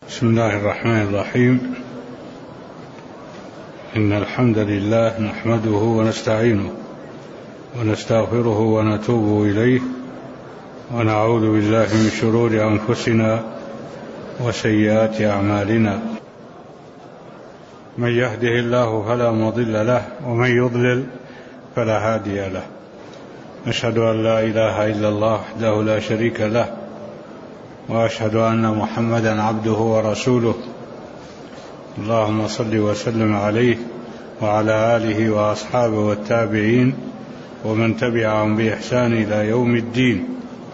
بسم الله الرحمن الرحيم. إن الحمد لله نحمده ونستعينه ونستغفره ونتوب إليه ونعوذ بالله من شرور أنفسنا وسيئات أعمالنا. من يهده الله فلا مضل له ومن يضلل فلا هادي له. أشهد أن لا إله إلا الله وحده لا شريك له، وأشهد أن محمدا عبده ورسوله. اللهم صل وسلم عليه وعلى آله وأصحابه والتابعين ومن تبعهم بإحسان إلى يوم الدين.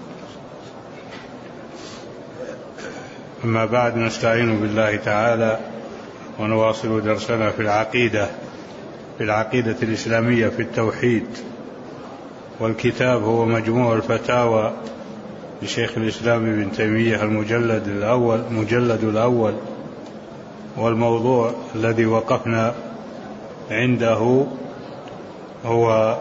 أما بعد، نستعين بالله تعالى ونواصل درسنا في العقيدة الإسلامية في التوحيد، والكتاب هو مجموع الفتاوى لشيخ الإسلام ابن تيمية المجلد الأول، والموضوع الذي وقفنا عنده هو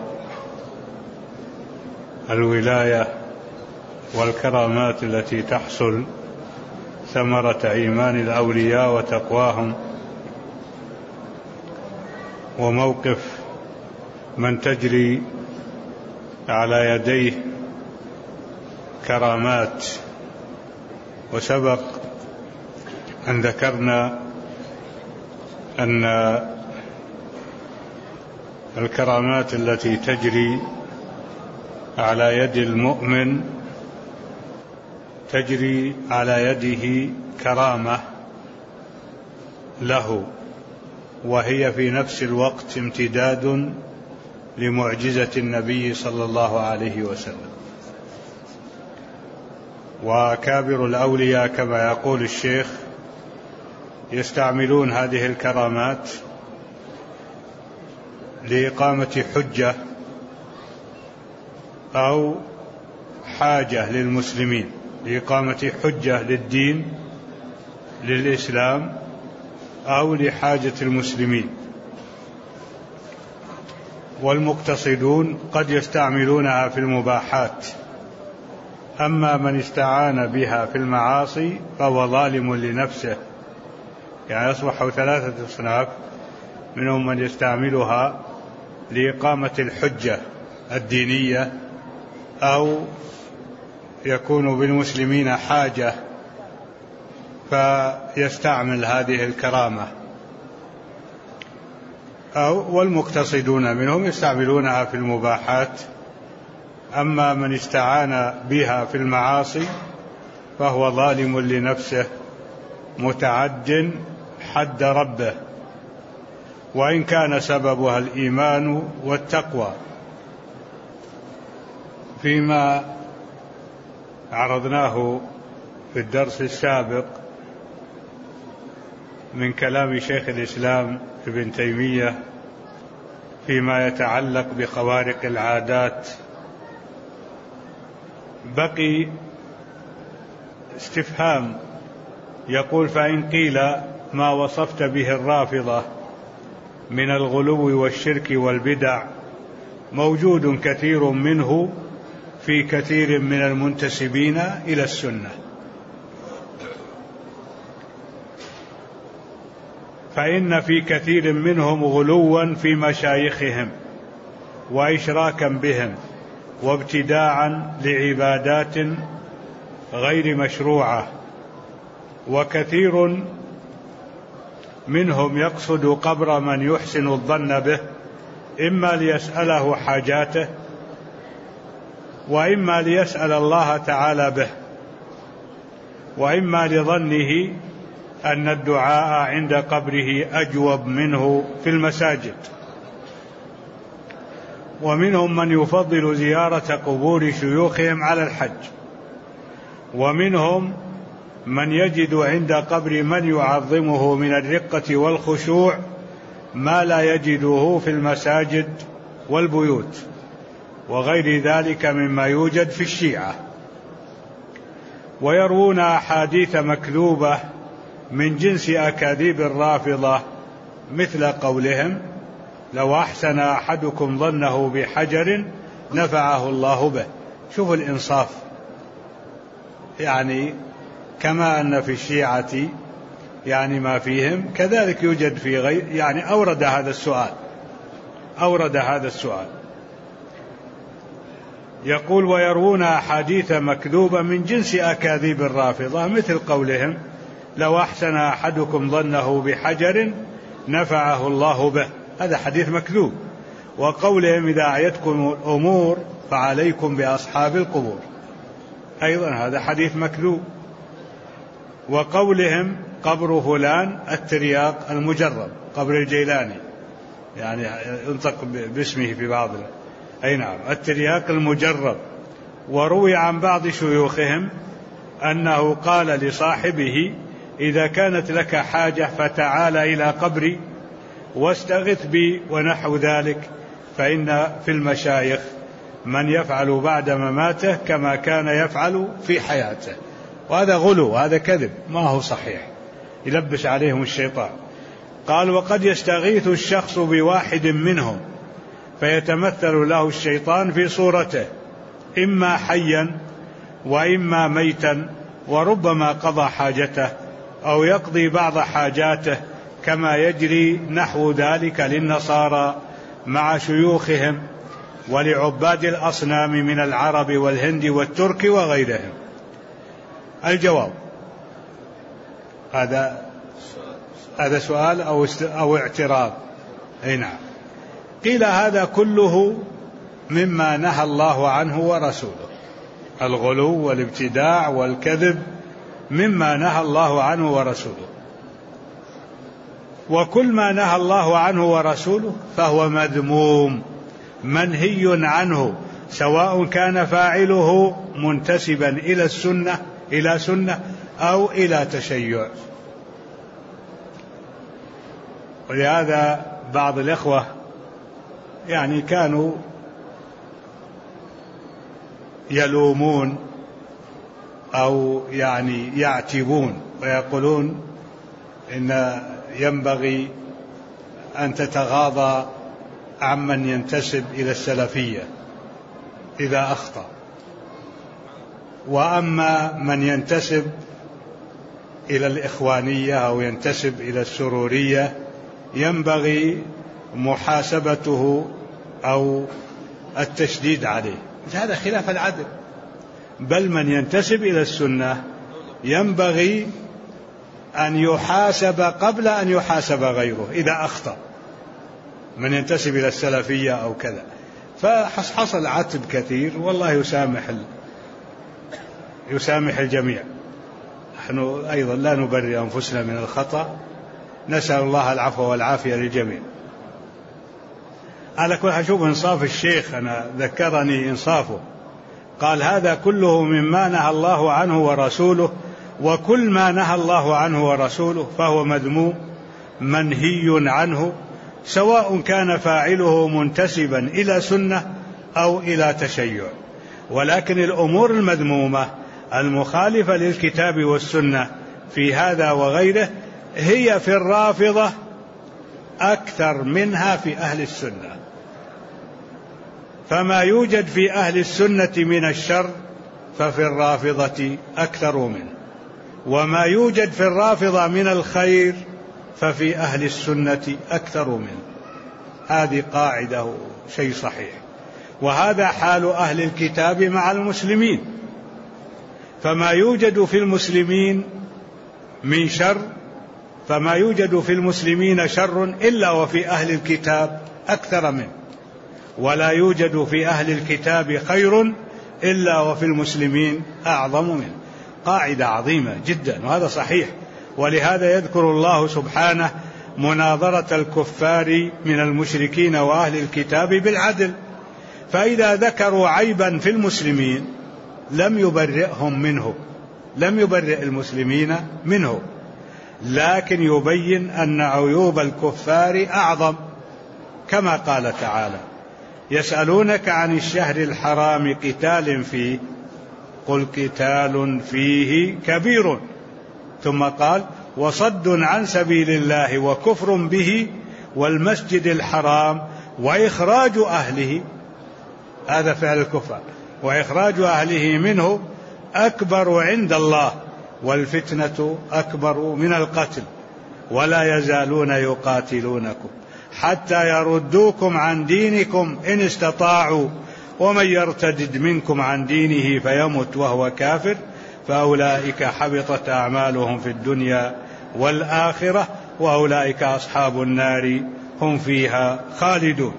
الولاية والكرامات التي تحصل ثمرة إيمان الأولياء وتقواهم، وموقف من تجري على يديه كرامات. وسبق أن ذكرنا أن الكرامات التي تجري على يد المؤمن تجري على يده كرامة له، وهي في نفس الوقت امتداد لمعجزة النبي صلى الله عليه وسلم. وأكابر الأولياء كما يقول الشيخ يستعملون هذه الكرامات لإقامة حجة أو حاجة للمسلمين، لإقامة حجة للدين للإسلام أو لحاجة المسلمين. والمقتصدون قد يستعملونها في المباحات، أما من استعان بها في المعاصي فهو ظالم لنفسه. يعني يصبح ثلاثة أصناف: منهم من يستعملها لإقامة الحجة الدينية، أو يكون بالمسلمين حاجة فيستعمل هذه الكرامة، والمقتصدون منهم يستعملونها في المباحات. أما من استعان بها في المعاصي فهو ظالم لنفسه متعد حد ربه، وإن كان سببها الإيمان والتقوى. فيما عرضناه في الدرس السابق من كلام شيخ الإسلام ابن تيمية فيما يتعلق بخوارق العادات، بقي استفهام. يقول: فإن قيل ما وصفت به الرافضة من الغلو والشرك والبدع موجود كثير منه في كثير من المنتسبين إلى السنة، فإن في كثير منهم غلوا في مشايخهم وإشراكا بهم وابتداعا لعبادات غير مشروعة، وكثير منهم يقصد قبر من يحسن الظن به، إما ليسأله حاجاته وإما ليسأل الله تعالى به، وإما لظنه أن الدعاء عند قبره أجوب منه في المساجد. ومنهم من يفضل زيارة قبور شيوخهم على الحج، ومنهم من يجد عند قبر من يعظمه من الرقة والخشوع ما لا يجده في المساجد والبيوت وغير ذلك مما يوجد في الشيعة. ويروون أحاديث مكذوبة من جنس أكاذيب الرافضة، مثل قولهم: لو أحسن أحدكم ظنه بحجر نفعه الله به. شوفوا الإنصاف، يعني كما أن في الشيعة يعني ما فيهم، كذلك يوجد في غير، يعني أورد هذا السؤال. يقول: ويروون أحاديث مكذوبة من جنس أكاذيب الرافضة، مثل قولهم: لو أحسن أحدكم ظنه بحجر نفعه الله به، هذا حديث مكذوب. وقولهم: إذا أعيتكم الأمور فعليكم بأصحاب القبور، أيضا هذا حديث مكذوب. وقولهم: قبر فلان الترياق المجرب، قبر الجيلاني، يعني ينطق باسمه في بعض، أي نعم، الترياق المجرب. وروي عن بعض شيوخهم أنه قال لصاحبه: إذا كانت لك حاجة فتعال إلى قبري واستغث بي ونحو ذلك، فإن في المشايخ من يفعل بعد مماته كما كان يفعل في حياته. وهذا غلو، هذا كذب، ما هو صحيح، يلبس عليهم الشيطان. قال: وقد يستغيث الشخص بواحد منهم فيتمثل له الشيطان في صورته، إما حيا وإما ميتا، وربما قضى حاجته أو يقضي بعض حاجاته، كما يجري نحو ذلك للنصارى مع شيوخهم ولعباد الأصنام من العرب والهند والترك وغيرهم. الجواب: هذا سؤال أو اعتراض؟ أي نعم. قيل: هذا كله مما نهى الله عنه ورسوله، الغلو والابتداع والكذب مما نهى الله عنه ورسوله. وكل ما نهى الله عنه ورسوله فهو مذموم منهي عنه، سواء كان فاعله منتسبا إلى سنة أو إلى تشيع. ولهذا بعض الإخوة يعني كانوا يلومون أو يعني يعتبون ويقولون إن ينبغي أن تتغاضى عمن ينتسب إلى السلفية إذا أخطأ، وأما من ينتسب إلى الإخوانية أو ينتسب إلى السرورية ينبغي محاسبته أو التشديد عليه. هذا خلاف العدل، بل من ينتسب إلى السنة ينبغي أن يحاسب قبل أن يحاسب غيره إذا أخطأ، من ينتسب إلى السلفية أو كذا. فحصل عتب كثير، والله يسامح الجميع. نحن أيضا لا نبرئ أنفسنا من الخطأ، نسأل الله العفو والعافية للجميع. على كل حال، شوف إنصاف الشيخ، أنا ذكرني إنصافه، قال: هذا كله مما نهى الله عنه ورسوله، وكل ما نهى الله عنه ورسوله فهو مذموم منهي عنه، سواء كان فاعله منتسبا إلى سنة أو إلى تشيع. ولكن الأمور المذمومة المخالفة للكتاب والسنة في هذا وغيره هي في الرافضة أكثر منها في أهل السنة. فما يوجد في أهل السنة من الشر ففي الرافضة أكثر منه، وما يوجد في الرافضة من الخير ففي أهل السنة أكثر منه. هذه قاعدة، شيء صحيح. وهذا حال أهل الكتاب مع المسلمين، فما يوجد في المسلمين من شر، فما يوجد في المسلمين شر إلا وفي أهل الكتاب أكثر منه، ولا يوجد في أهل الكتاب خير إلا وفي المسلمين أعظم منه. قاعدة عظيمة جدا، وهذا صحيح. ولهذا يذكر الله سبحانه مناظرة الكفار من المشركين وأهل الكتاب بالعدل، فإذا ذكروا عيبا في المسلمين لم يبرئهم منه، لم يبرئ المسلمين منه، لكن يبين أن عيوب الكفار أعظم، كما قال تعالى: يسألونك عن الشهر الحرام قتال فيه قل قتال فيه كبير، ثم قال: وصد عن سبيل الله وكفر به والمسجد الحرام وإخراج أهله، هذا فعل الكفار، وإخراج أهله منه أكبر عند الله والفتنة أكبر من القتل ولا يزالون يقاتلونكم حتى يردوكم عن دينكم إن استطاعوا ومن يرتد منكم عن دينه فيمت وهو كافر فأولئك حبطت أعمالهم في الدنيا والآخرة وأولئك أصحاب النار هم فيها خالدون.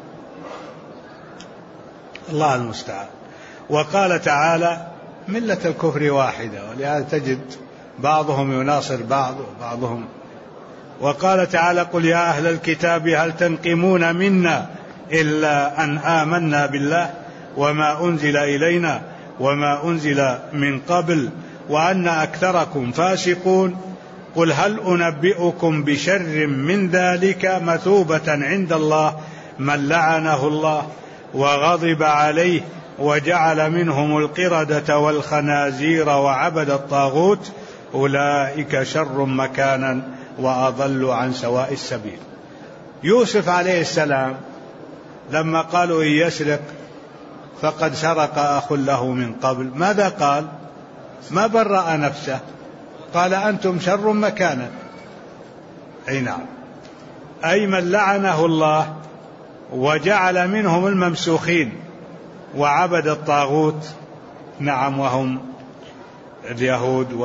الله المستعان. وقال تعالى ملة الكفر واحدة، ولهذا تجد بعضهم يناصر بعضهم. وقال تعالى قل يا أهل الكتاب هل تنقمون منا إلا أن آمنا بالله وما أنزل إلينا وما أنزل من قبل وأن أكثركم فاسقون قل هل أنبئكم بشر من ذلك مثوبة عند الله من لعنه الله وغضب عليه وجعل منهم القردة والخنازير وعبد الطاغوت أولئك شر مكانا وأضل عن سواء السبيل. يوسف عليه السلام لما قالوا إن يسرق فقد سرق أخ له من قبل ماذا قال؟ ما برأ نفسه، قال أنتم شر مكانا. أي نعم، أي من لعنه الله وجعل منهم الممسوخين وعبد الطاغوت. نعم، وهم اليهود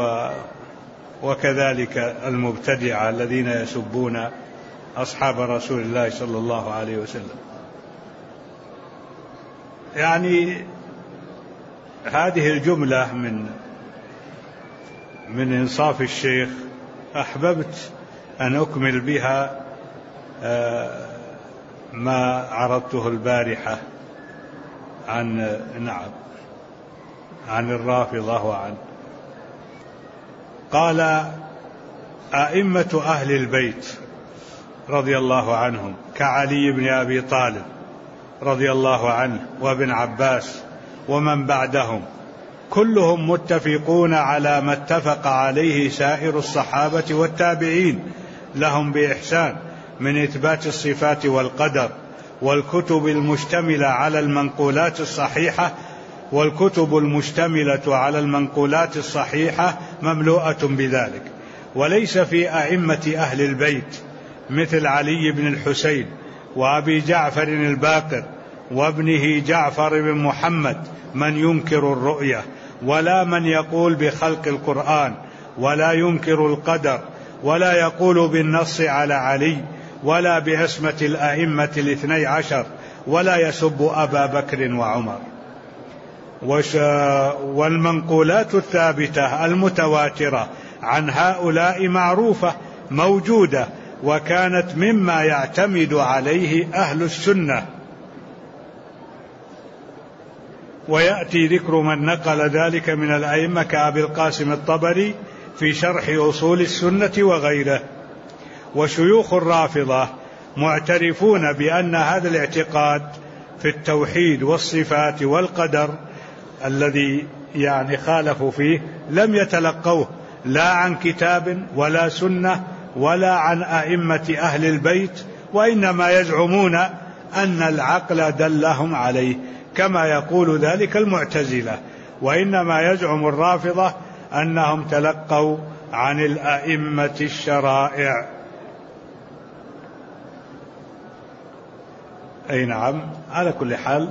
وكذلك المبتدعة الذين يسبون أصحاب رسول الله صلى الله عليه وسلم. يعني هذه الجملة من إنصاف الشيخ أحببت أن أكمل بها ما عرضته البارحة عن الرافضة قال أئمة أهل البيت رضي الله عنهم كعلي بن أبي طالب رضي الله عنه وابن عباس ومن بعدهم كلهم متفقون على ما اتفق عليه سائر الصحابة والتابعين لهم بإحسان من إثبات الصفات والقدر، والكتب المشتملة على المنقولات الصحيحة مملوءة بذلك. وليس في أئمة أهل البيت مثل علي بن الحسين وأبي جعفر الباقر وابنه جعفر بن محمد من ينكر الرؤية، ولا من يقول بخلق القرآن، ولا ينكر القدر، ولا يقول بالنص على علي، ولا بعصمة الأئمة الاثني عشر، ولا يسب أبا بكر وعمر. والمنقولات الثابتة المتواترة عن هؤلاء معروفة موجودة، وكانت مما يعتمد عليه أهل السنة. ويأتي ذكر من نقل ذلك من الأئمة كأبي القاسم الطبري في شرح أصول السنة وغيره. وشيوخ الرافضة معترفون بأن هذا الاعتقاد في التوحيد والصفات والقدر الذي خالفوا فيه لم يتلقوه لا عن كتاب ولا سنة ولا عن أئمة أهل البيت، وإنما يزعمون أن العقل دلهم عليه كما يقول ذلك المعتزلة. وإنما يزعم الرافضة أنهم تلقوا عن الأئمة الشرائع. أي نعم. على كل حال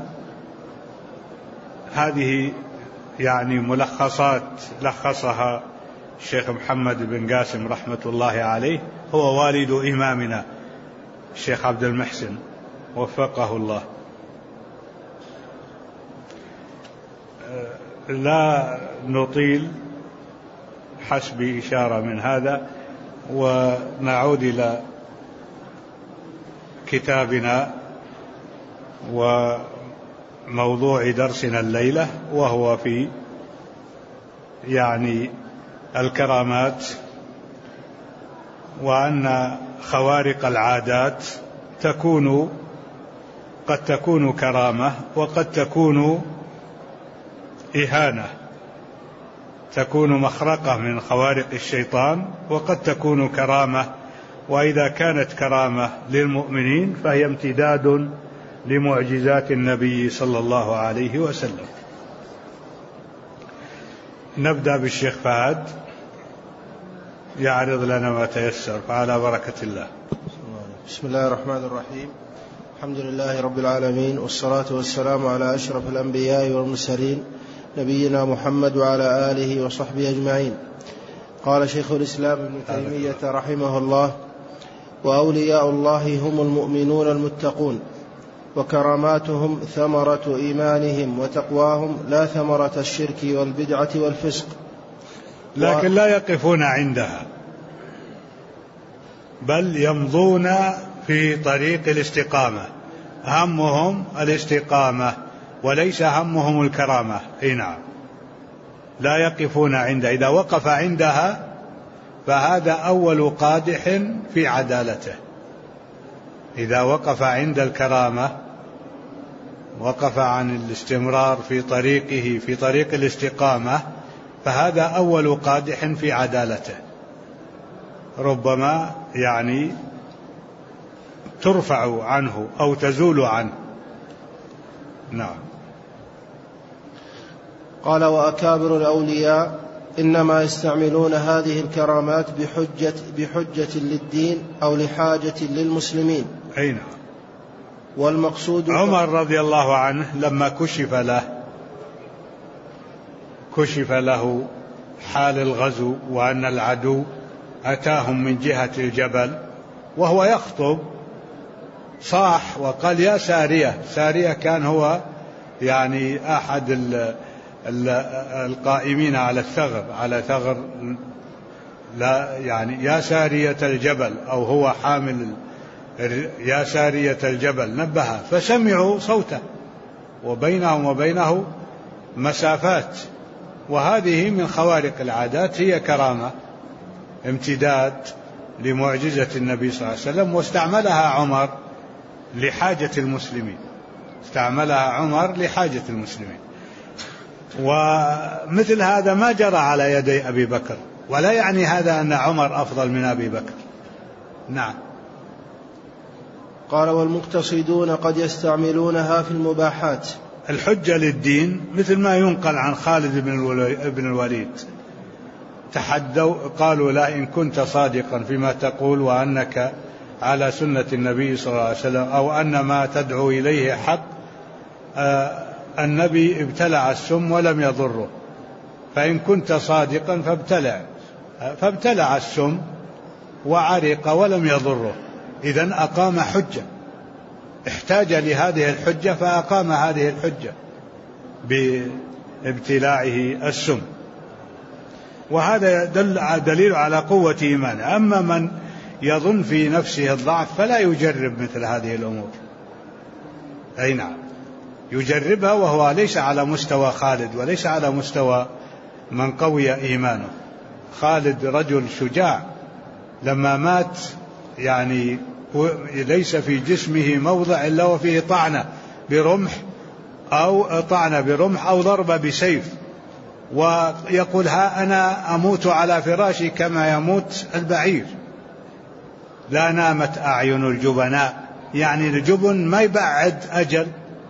هذه ملخصات لخصها الشيخ محمد بن قاسم رحمة الله عليه، هو والد إمامنا الشيخ عبد المحسن وفقه الله. لا نطيل حسب إشارة من هذا، ونعود إلى كتابنا وموضوع درسنا الليلة، وهو في الكرامات، وأن خوارق العادات قد تكون كرامة وقد تكون إهانة، تكون مخرقة من خوارق الشيطان، وقد تكون كرامة. وإذا كانت كرامة للمؤمنين فهي امتداد لمعجزات النبي صلى الله عليه وسلم. نبدأ بالشيخ فهد. يعرض لنا ما تيسر، فعلى بركة الله. بسم الله الرحمن الرحيم. الحمد لله رب العالمين، والصلاة والسلام على أشرف الأنبياء والمرسلين نبينا محمد وعلى آله وصحبه أجمعين. قال شيخ الإسلام ابن تيمية رحمه الله: وأولياء الله هم المؤمنون المتقون، وكراماتهم ثمرة إيمانهم وتقواهم، لا ثمرة الشرك والبدعة والفسق. لكن لا يقفون عندها، بل يمضون في طريق الاستقامة، همهم الاستقامة وليس همهم الكرامة. نعم، لا يقفون عندها، إذا وقف عندها فهذا أول قادح في عدالته. إذا وقف عند الكرامة، وقف عن الاستمرار في طريقه في طريق الاستقامة، فهذا أول قادح في عدالته، ربما ترفع عنه أو تزول عنه. نعم. قال: وأكابر الأولياء إنما يستعملون هذه الكرامات بحجة للدين أو لحاجة للمسلمين. نعم. والمقصود عمر رضي الله عنه لما كشف له حال الغزو وأن العدو أتاهم من جهة الجبل وهو يخطب، صاح وقال: يا سارية. سارية كان هو أحد القائمين على ثغر لا يا سارية الجبل، أو هو حامل يا سارية الجبل، نبهها فسمعوا صوته، وبينهم وبينه مسافات. وهذه من خوارق العادات، هي كرامة، امتداد لمعجزة النبي صلى الله عليه وسلم، واستعملها عمر لحاجة المسلمين. ومثل هذا ما جرى على يدي أبي بكر، ولا يعني هذا أن عمر أفضل من أبي بكر. نعم. قال: والمقتصدون قد يستعملونها في المباحات. الحجة للدين، مثل ما ينقل عن خالد بن الوليد، تحدوا قالوا: لا، إن كنت صادقا فيما تقول وأنك على سنة النبي صلى الله عليه وسلم، أو أن ما تدعو إليه حق، النبي ابتلع السم ولم يضره، فإن كنت صادقا فابتلع السم وعرق ولم يضره. إذن أقام حجة، احتاج لهذه الحجة فأقام هذه الحجة بابتلاعه السم، وهذا دليل على قوة إيمانه. أما من يظن في نفسه الضعف فلا يجرب مثل هذه الأمور. نعم، يجربها وهو ليس على مستوى خالد، وليس على مستوى من قوي إيمانه. خالد رجل شجاع، لما مات ليس في جسمه موضع إلا وفيه طعنة برمح أو ضربة بسيف، ويقول: ها أنا أموت على فراشي كما يموت البعير. لا نامت أعين الجبناء، الجبن ما يبعد أجل،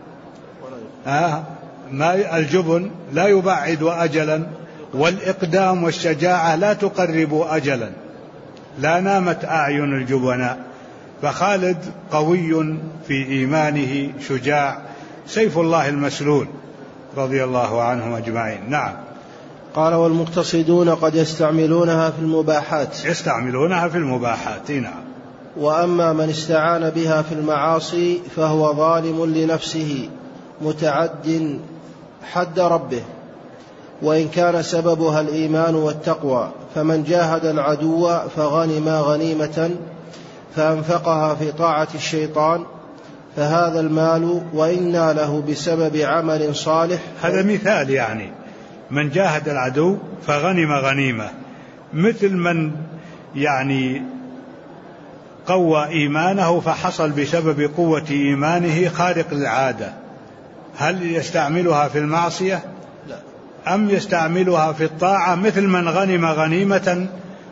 الجبن لا يبعد أجلا، والإقدام والشجاعة لا تقرب أجلا. لا نامت أعين الجبناء. فخالد قوي في إيمانه، شجاع، سيف الله المسلول، رضي الله عنهم أجمعين. نعم. قال: والمقتصدون قد يستعملونها في المباحات. نعم. وأما من استعان بها في المعاصي فهو ظالم لنفسه متعد حد ربه، وإن كان سببها الإيمان والتقوى. فمن جاهد العدو فغنم غنيمة فأنفقها في طاعة الشيطان، فهذا المال وإن له بسبب عمل صالح. هذا مثال، من جاهد العدو فغنم غنيمة، مثل من قوى إيمانه فحصل بسبب قوة إيمانه خارق العادة. هل يستعملها في المعصية؟ لا. أم يستعملها في الطاعة، مثل من غنم غنيمة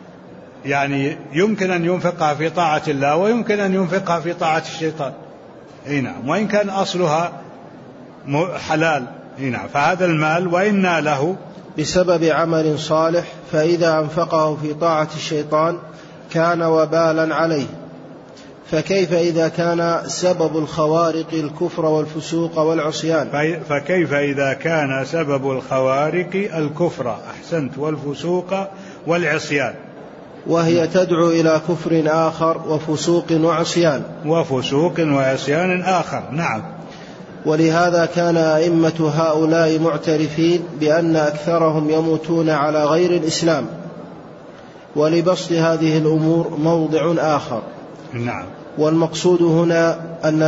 يمكن أن ينفقها في طاعة الله، ويمكن أن ينفقها في طاعة الشيطان. نعم. وإن كان أصلها حلال. نعم. فهذا المال وإن له بسبب عمل صالح، فإذا أنفقه في طاعة الشيطان كان وبالا عليه. فكيف إذا كان سبب الخوارق الكفر والفسوق والعصيان؟ فكيف إذا كان سبب الخوارق الكفر، أحسنت، والفسوق والعصيان، وهي تدعو إلى كفر آخر وفسوق وعصيان آخر. نعم. ولهذا كان أئمة هؤلاء معترفين بأن أكثرهم يموتون على غير الإسلام. ولبسط هذه الأمور موضع آخر. نعم. والمقصود هنا أن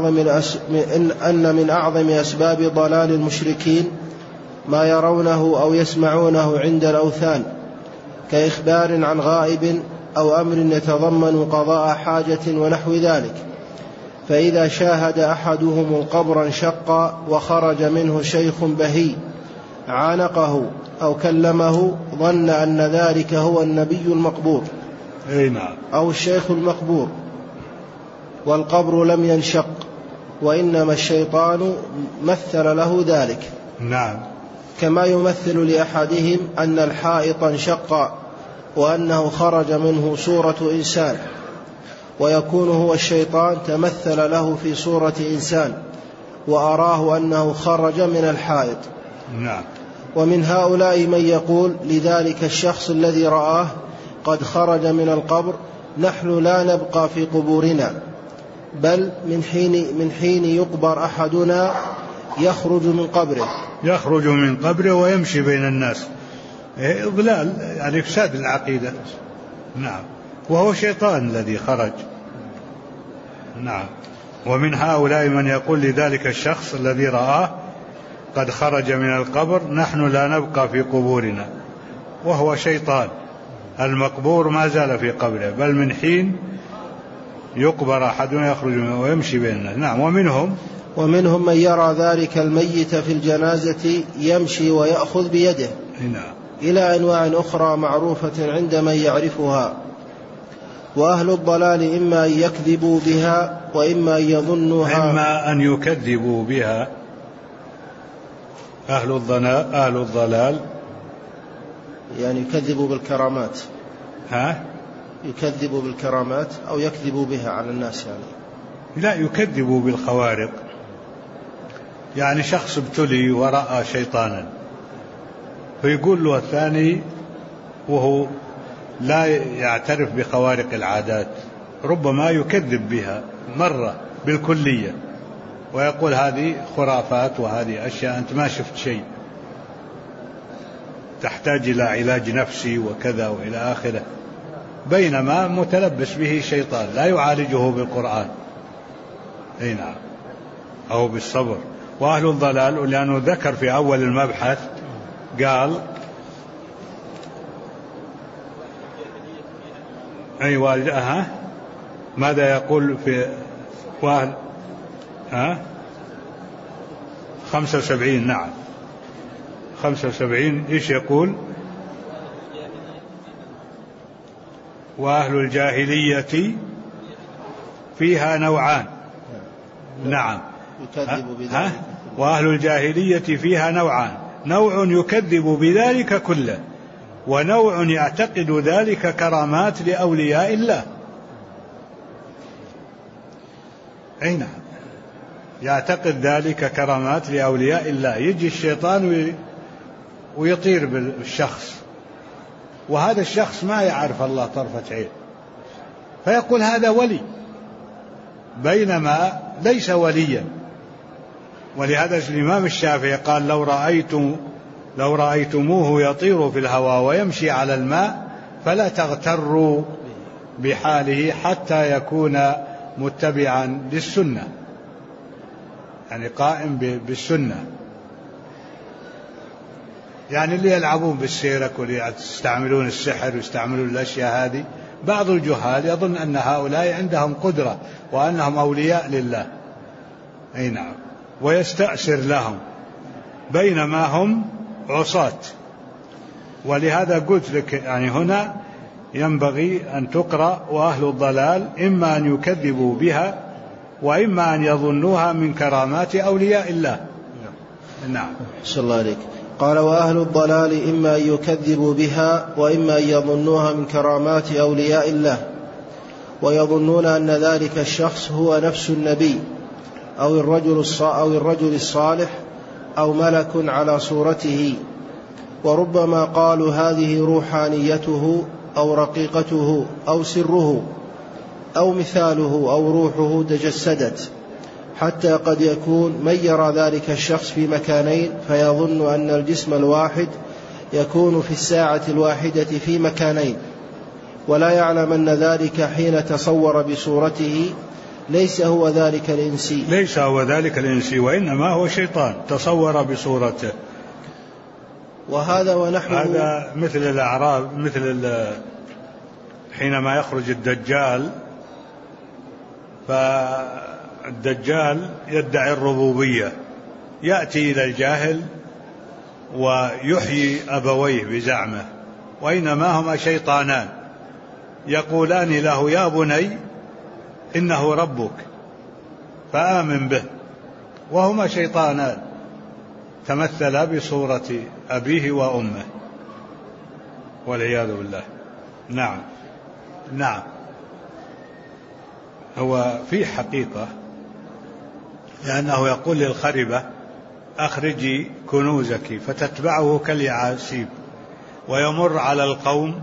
من أعظم أسباب ضلال المشركين ما يرونه أو يسمعونه عند الأوثان، كإخبار عن غائب أو أمر يتضمن قضاء حاجة ونحو ذلك. فإذا شاهد أحدهم قبرا شقا وخرج منه شيخ بهي عانقه أو كلمه ظن أن ذلك هو النبي المقبور أو الشيخ المقبور، والقبر لم ينشق، وإنما الشيطان مثل له ذلك. نعم. كما يمثل لأحدهم أن الحائط انشق وأنه خرج منه صورة إنسان، ويكون هو الشيطان تمثل له في صورة إنسان وأراه أنه خرج من الحائط. نعم. ومن هؤلاء من يقول لذلك الشخص الذي رآه قد خرج من القبر: نحن لا نبقى في قبورنا، بل من حين يقبر أحدنا يخرج من قبره ويمشي بين الناس. إضلال، يعني إفساد العقيدة. نعم. وهو شيطان الذي خرج. نعم. ومن هؤلاء من يقول لذلك الشخص الذي رآه قد خرج من القبر: نحن لا نبقى في قبورنا، وهو شيطان. المقبور ما زال في قبره، بل من حين يقبر أحدنا يخرج ويمشي بين الناس. نعم. ومنهم من يرى ذلك الميت في الجنازة يمشي ويأخذ بيده. نعم. إلى أنواع أخرى معروفة عند من يعرفها. وأهل الضلال إما أن يكذبوا بها وإما أن يظنوها، إما أن يكذبوا بها. أهل الضلال يعني يكذبوا بالكرامات. يكذبوا بالكرامات أو يكذبوا بها على الناس، يعني لا، يكذبوا بالخوارق. يعني شخص ابتلي ورأى شيطانا، فيقول له الثاني وهو لا يعترف بخوارق العادات، ربما يكذب بها مرة بالكلية ويقول هذه خرافات وهذه أشياء أنت ما شفت شيء، تحتاج إلى علاج نفسي وكذا وإلى آخره، بينما متلبس به شيطان لا يعالجه بالقرآن. نعم. أو بالصبر. وأهل الضلال، لأنه ذكر في أول المبحث قال ماذا يقول في 75؟ نعم 75. إيش يقول؟ وأهل الجاهلية فيها نوعان. نعم. وأهل الجاهلية فيها نوعان: نوع يكذب بذلك كله، ونوع يعتقد ذلك كرامات لأولياء الله. أي نعم، يعتقد ذلك كرامات لأولياء الله. يجي الشيطان ويطير بالشخص، وهذا الشخص ما يعرف الله طرفة عين، فيقول هذا ولي، بينما ليس وليا. ولهذا الإمام الشافعي قال: لو رأيتموه يطير في الهواء ويمشي على الماء فلا تغتروا بحاله حتى يكون متبعا للسنة، يعني قائم بالسنة. يعني اللي يلعبون بالسيرك واللي يستعملون السحر ويستعملون الأشياء هذه، بعض الجهال يظن أن هؤلاء عندهم قدرة وأنهم أولياء لله. أي نعم. ويستأثر لهم بينما هم عصاة. ولهذا قلت لك يعني هنا ينبغي أن تقرأ: وأهل الضلال إما أن يكذبوا بها وإما أن يظنوها من كرامات أولياء الله. نعم. صلى الله عليك. قال: وأهل الضلال إما أن يكذبوا بها وإما أن يظنوها من كرامات أولياء الله، ويظنون أن ذلك الشخص هو نفس النبي أو الرجل الصالح أو ملك على صورته، وربما قالوا هذه روحانيته أو رقيقته أو سره أو مثاله أو روحه تجسدت، حتى قد يكون من يرى ذلك الشخص في مكانين فيظن أن الجسم الواحد يكون في الساعة الواحدة في مكانين، ولا يعلم أن ذلك حين تصور بصورته ليس هو ذلك الإنسي وإنما هو شيطان تصور بصورته. وهذا ونحوه هذا مثل الأعراب، حينما يخرج الدجال، فالدجال يدعي الربوبية، يأتي إلى الجاهل ويحيي أبويه بزعمه، وإنما هما شيطانان يقولان له: يا بني إنه ربك فآمن به، وهما شيطانان تمثلا بصورة أبيه وأمه، والعياذ بالله. نعم، هو في حقيقة، لأنه يقول للخربة: أخرجي كنوزك، فتتبعه كاليعاسيب، ويمر على القوم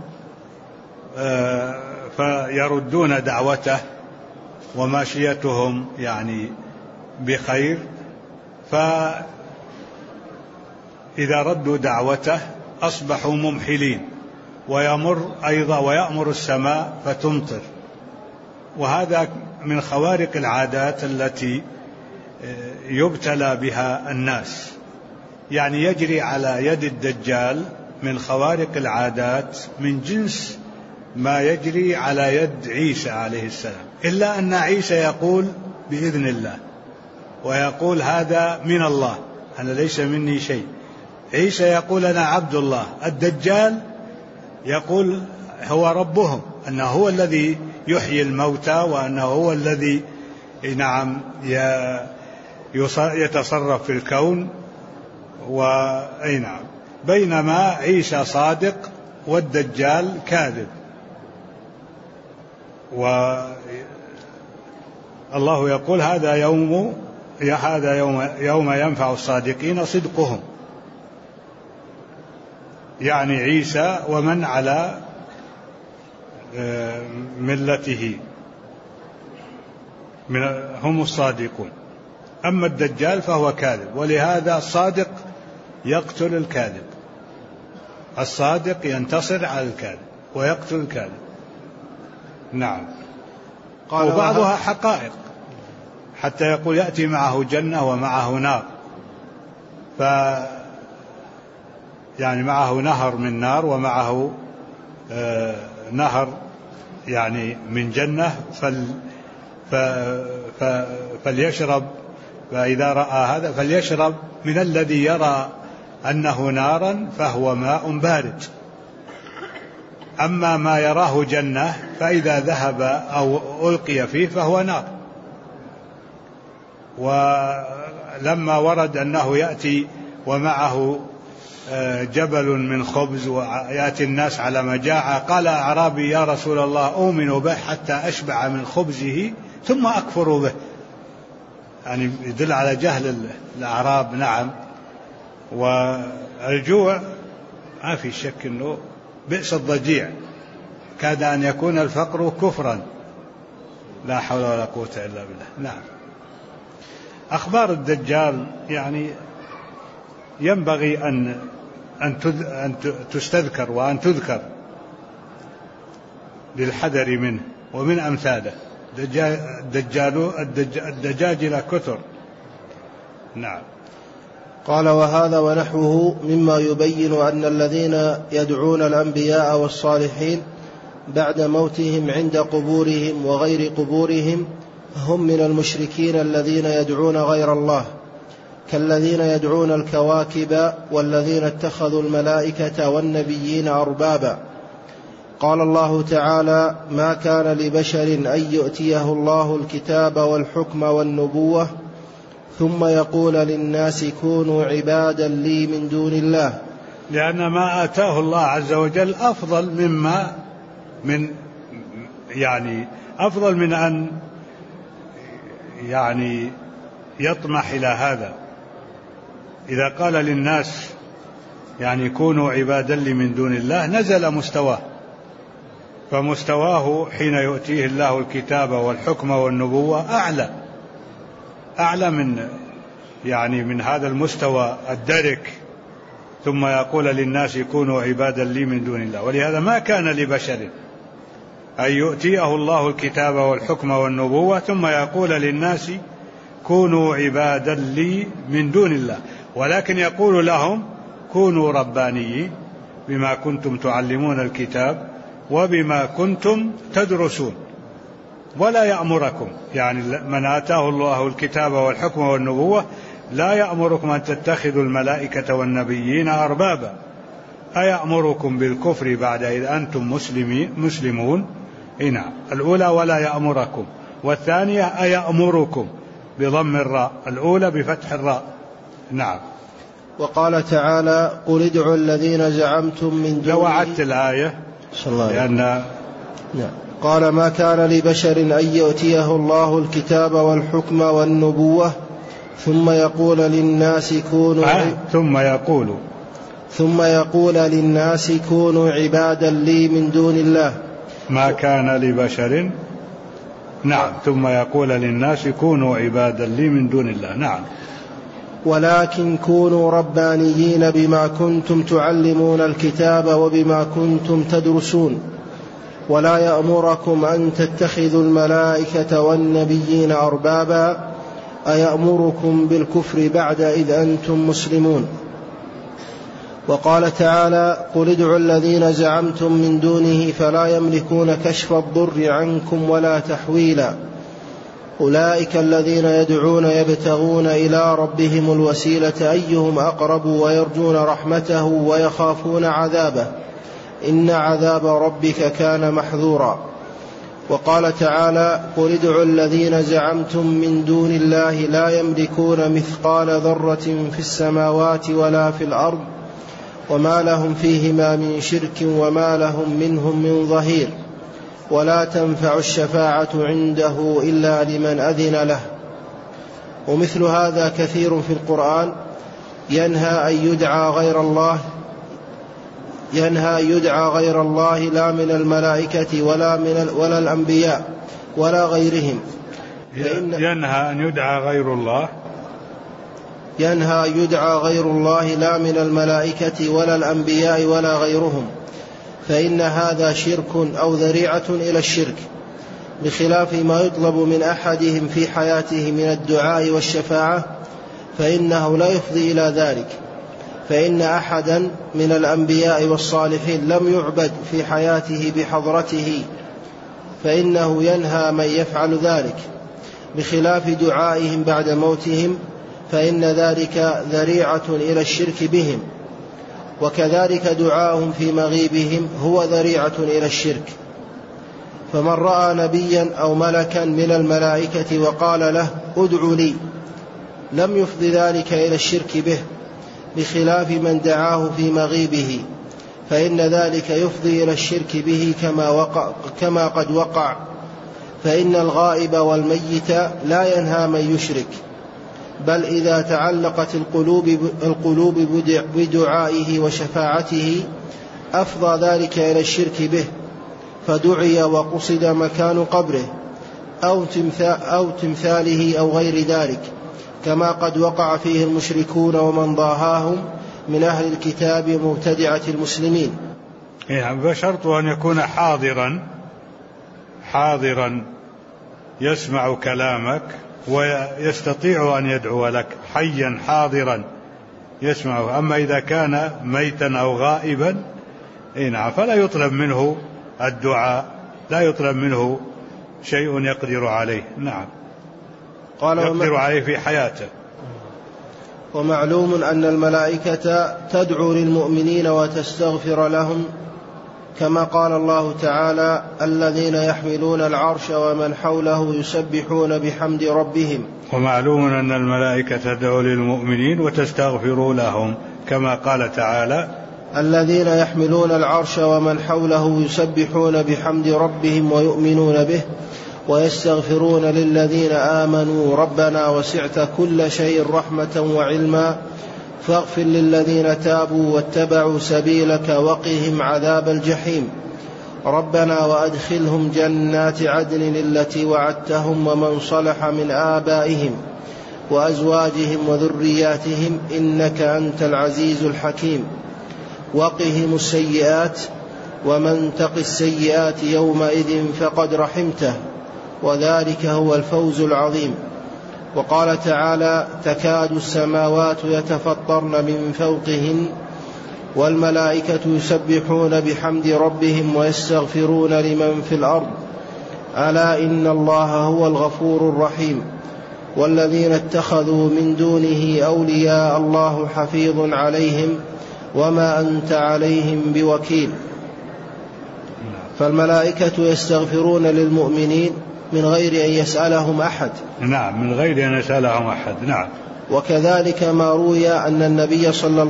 فيردون دعوته وماشيتهم يعني بخير، فإذا ردوا دعوته أصبحوا ممحلين، ويمر أيضا ويأمر السماء فتمطر. وهذا من خوارق العادات التي يبتلى بها الناس، يعني يجري على يد الدجال من خوارق العادات من جنس ما يجري على يد عيسى عليه السلام، إلا أن عيسى يقول بإذن الله، ويقول هذا من الله، أنا ليس مني شيء. عيسى يقول أنا عبد الله. الدجال يقول هو ربهم، أنه هو الذي يحيي الموتى، وأنه هو الذي يتصرف في الكون، بينما عيسى صادق والدجال كاذب. والله يقول هذا يوم ينفع الصادقين صدقهم، يعني عيسى ومن على ملته هم الصادقون، أما الدجال فهو كاذب، ولهذا الصادق يقتل الكاذب، الصادق ينتصر على الكاذب ويقتل الكاذب. نعم. وبعضها حقائق، حتى يقول يأتي معه جنة ومعه نار، يعني معه نهر من نار ومعه نهر يعني من جنة، فليشرب، فإذا رأى هذا فليشرب من الذي يرى أنه نارا فهو ماء بارد، أما ما يراه جنة فإذا ذهب أو ألقي فيه فهو نار. ولما ورد أنه يأتي ومعه جبل من خبز ويأتي الناس على مجاعة، قال أعرابي: يا رسول الله أؤمن به حتى أشبع من خبزه ثم أكفر به، يعني يدل على جهل الأعراب. نعم. والجوع ما في شك أنه بئس الضجيع، كاد أن يكون الفقر كفرا، لا حول ولا قوة إلا بالله. نعم. أخبار الدجال يعني ينبغي أن تستذكر وأن تذكر للحذر منه ومن أمثاله. الدجاجلة كثر. نعم. قال: وهذا ونحوه مما يبين أن الذين يدعون الأنبياء والصالحين بعد موتهم عند قبورهم وغير قبورهم هم من المشركين الذين يدعون غير الله، كالذين يدعون الكواكب والذين اتخذوا الملائكة والنبيين أربابا. قال الله تعالى: ما كان لبشر أن يؤتيه الله الكتاب والحكم والنبوة ثم يقول للناس كونوا عبادا لي من دون الله، لأن ما آتاه الله عز وجل أفضل أفضل من أن يطمح إلى هذا. إذا قال للناس كونوا عبادا لي من دون الله نزل مستواه، فمستواه حين يؤتيه الله الكتاب والحكم والنبوة أعلى من هذا المستوى الدرك. ثم يقول للناس كونوا عبادا لي من دون الله. ولهذا ما كان لبشر أن يؤتيه الله الكتاب والحكم والنبوة ثم يقول للناس كونوا عبادا لي من دون الله، ولكن يقول لهم كونوا ربانيين بما كنتم تعلمون الكتاب وبما كنتم تدرسون. ولا يأمركم، من آتاه الله الكتاب والحكم والنبوة لا يأمركم أن تتخذوا الملائكة والنبيين أربابا، أيأمركم بالكفر بعد إذ أنتم مسلمون. هنا الأولى ولا يأمركم، والثانية أيأمركم بضم الراء، الأولى بفتح الراء. نعم. وقال تعالى قل ادعوا الذين زعمتم من دونه. لو أعدت الآية لأن قال ما كان لبشر أن يؤتيه الله الكتاب والحكم والنبوة ثم يقول للناس كونوا عبادا لي من دون الله. ما كان لبشر. نعم. ثم يقول للناس كونوا عبادا لي من دون الله. نعم. ولكن كونوا ربانيين بما كنتم تعلمون الكتاب وبما كنتم تدرسون، ولا يأمركم أن تتخذوا الملائكة والنبيين أربابا، أيأمركم بالكفر بعد إذ أنتم مسلمون. وقال تعالى قل ادعوا الذين زعمتم من دونه فلا يملكون كشف الضر عنكم ولا تحويلا، أولئك الذين يدعون يبتغون إلى ربهم الوسيلة أيهم أقرب ويرجون رحمته ويخافون عذابه، إن عذاب ربك كان محذورا. وقال تعالى قل ادعوا الذين زعمتم من دون الله لا يملكون مثقال ذرة في السماوات ولا في الأرض وما لهم فيهما من شرك وما لهم منهم من ظهير، ولا تنفع الشفاعة عنده إلا لمن أذن له. ومثل هذا كثير في القرآن ينهى أن يدعى غير الله لا من الملائكة ولا الأنبياء ولا غيرهم. ينهى أن يدعى غير الله لا من الملائكة ولا الأنبياء ولا غيرهم، فإن هذا شرك أو ذريعة إلى الشرك، بخلاف ما يطلب من أحدهم في حياته من الدعاء والشفاعة، فإنه لا يفضي إلى ذلك. فإن أحدا من الأنبياء والصالحين لم يعبد في حياته بحضرته، فإنه ينهى من يفعل ذلك، بخلاف دعائهم بعد موتهم، فإن ذلك ذريعة إلى الشرك بهم، وكذلك دعاءهم في مغيبهم هو ذريعة إلى الشرك. فمن رأى نبيا أو ملكا من الملائكة وقال له ادع لي لم يفض ذلك إلى الشرك به، بخلاف من دعاه في مغيبه، فإن ذلك يفضي إلى الشرك به كما قد وقع. فإن الغائب والميت لا ينهى من يشرك، بل إذا تعلقت القلوب بدعائه وشفاعته أفضى ذلك إلى الشرك به، فدعي وقصد مكان قبره أو تمثاله أو غير ذلك، كما قد وقع فيه المشركون ومن ضاهاهم من أهل الكتاب مبتدعة المسلمين. بشرط أن يكون حاضرا يسمع كلامك ويستطيع أن يدعو لك، حيا حاضرا يسمعه. أما إذا كان ميتا أو غائبا فلا يطلب منه الدعاء، لا يطلب منه شيء يقدر عليه. نعم. يقدر عليه في حياته. ومعلوم أن الملائكة تدعو للمؤمنين وتستغفر لهم كما قال الله تعالى: الذين يحملون العرش ومن حوله يسبحون بحمد ربهم. ومعلوم أن الملائكة تدعو للمؤمنين وتستغفر لهم، كما قال تعالى: الذين يحملون العرش ومن حوله يسبحون بحمد ربهم ويؤمنون به ويستغفرون للذين آمنوا ربنا وسعت كل شيء رحمة وعلما فاغفر للذين تابوا واتبعوا سبيلك وقهم عذاب الجحيم ربنا وأدخلهم جنات عدن التي وعدتهم ومن صلح من آبائهم وأزواجهم وذرياتهم إنك أنت العزيز الحكيم وقهم السيئات ومن تق السيئات يومئذ فقد رحمته وذلك هو الفوز العظيم. وقال تعالى: تكاد السماوات يتفطرن من فوقهن والملائكة يسبحون بحمد ربهم ويستغفرون لمن في الأرض ألا إن الله هو الغفور الرحيم والذين اتخذوا من دونه أولياء الله حفيظ عليهم وما أنت عليهم بوكيل. فالملائكة يستغفرون للمؤمنين من غير أن يسألهم أحد. نعم، من غير أن يسألهم أحد. نعم. وكذلك ما روي أن النبي صلى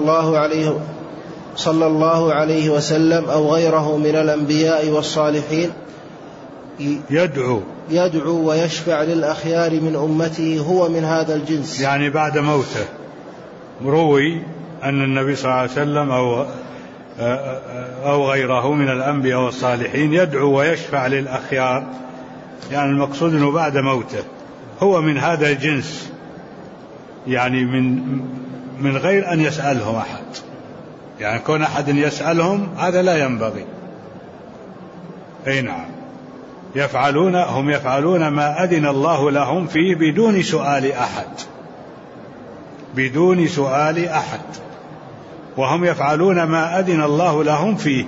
الله عليه وسلم أو غيره من الأنبياء والصالحين يدعو ويشفع للأخيار من أمته هو من هذا الجنس، يعني بعد موته. روي أن النبي صلى الله عليه وسلم أو غيره من الأنبياء والصالحين يدعو ويشفع للأخيار، يعني المقصود أنه بعد موته هو من هذا الجنس، يعني من غير أن يسألهم أحد، يعني كون أحد يسألهم هذا لا ينبغي. أي نعم، هم يفعلون ما أذن الله لهم فيه بدون سؤال أحد، وهم يفعلون ما أذن الله لهم فيه.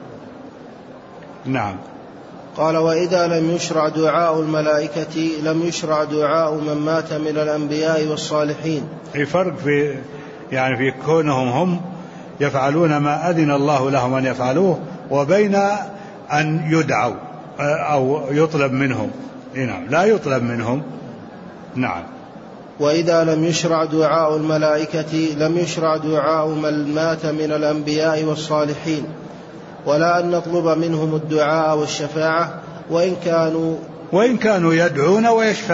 نعم. قال: وإذا لم يشرع دعاء الملائكة لم يشرع دعاء من مات من الأنبياء والصالحين. في فرق في كونهم هم يفعلون ما أذن الله لهم أن يفعلوه وبين أن يدعوا أو يطلب منهم. نعم، لا يطلب منهم. نعم. وإذا لم يشرع دعاء الملائكة لم يشرع دعاء من مات من الأنبياء والصالحين، ولا أن نطلب منهم الدعاء والشفاعة وإن كانوا يدعون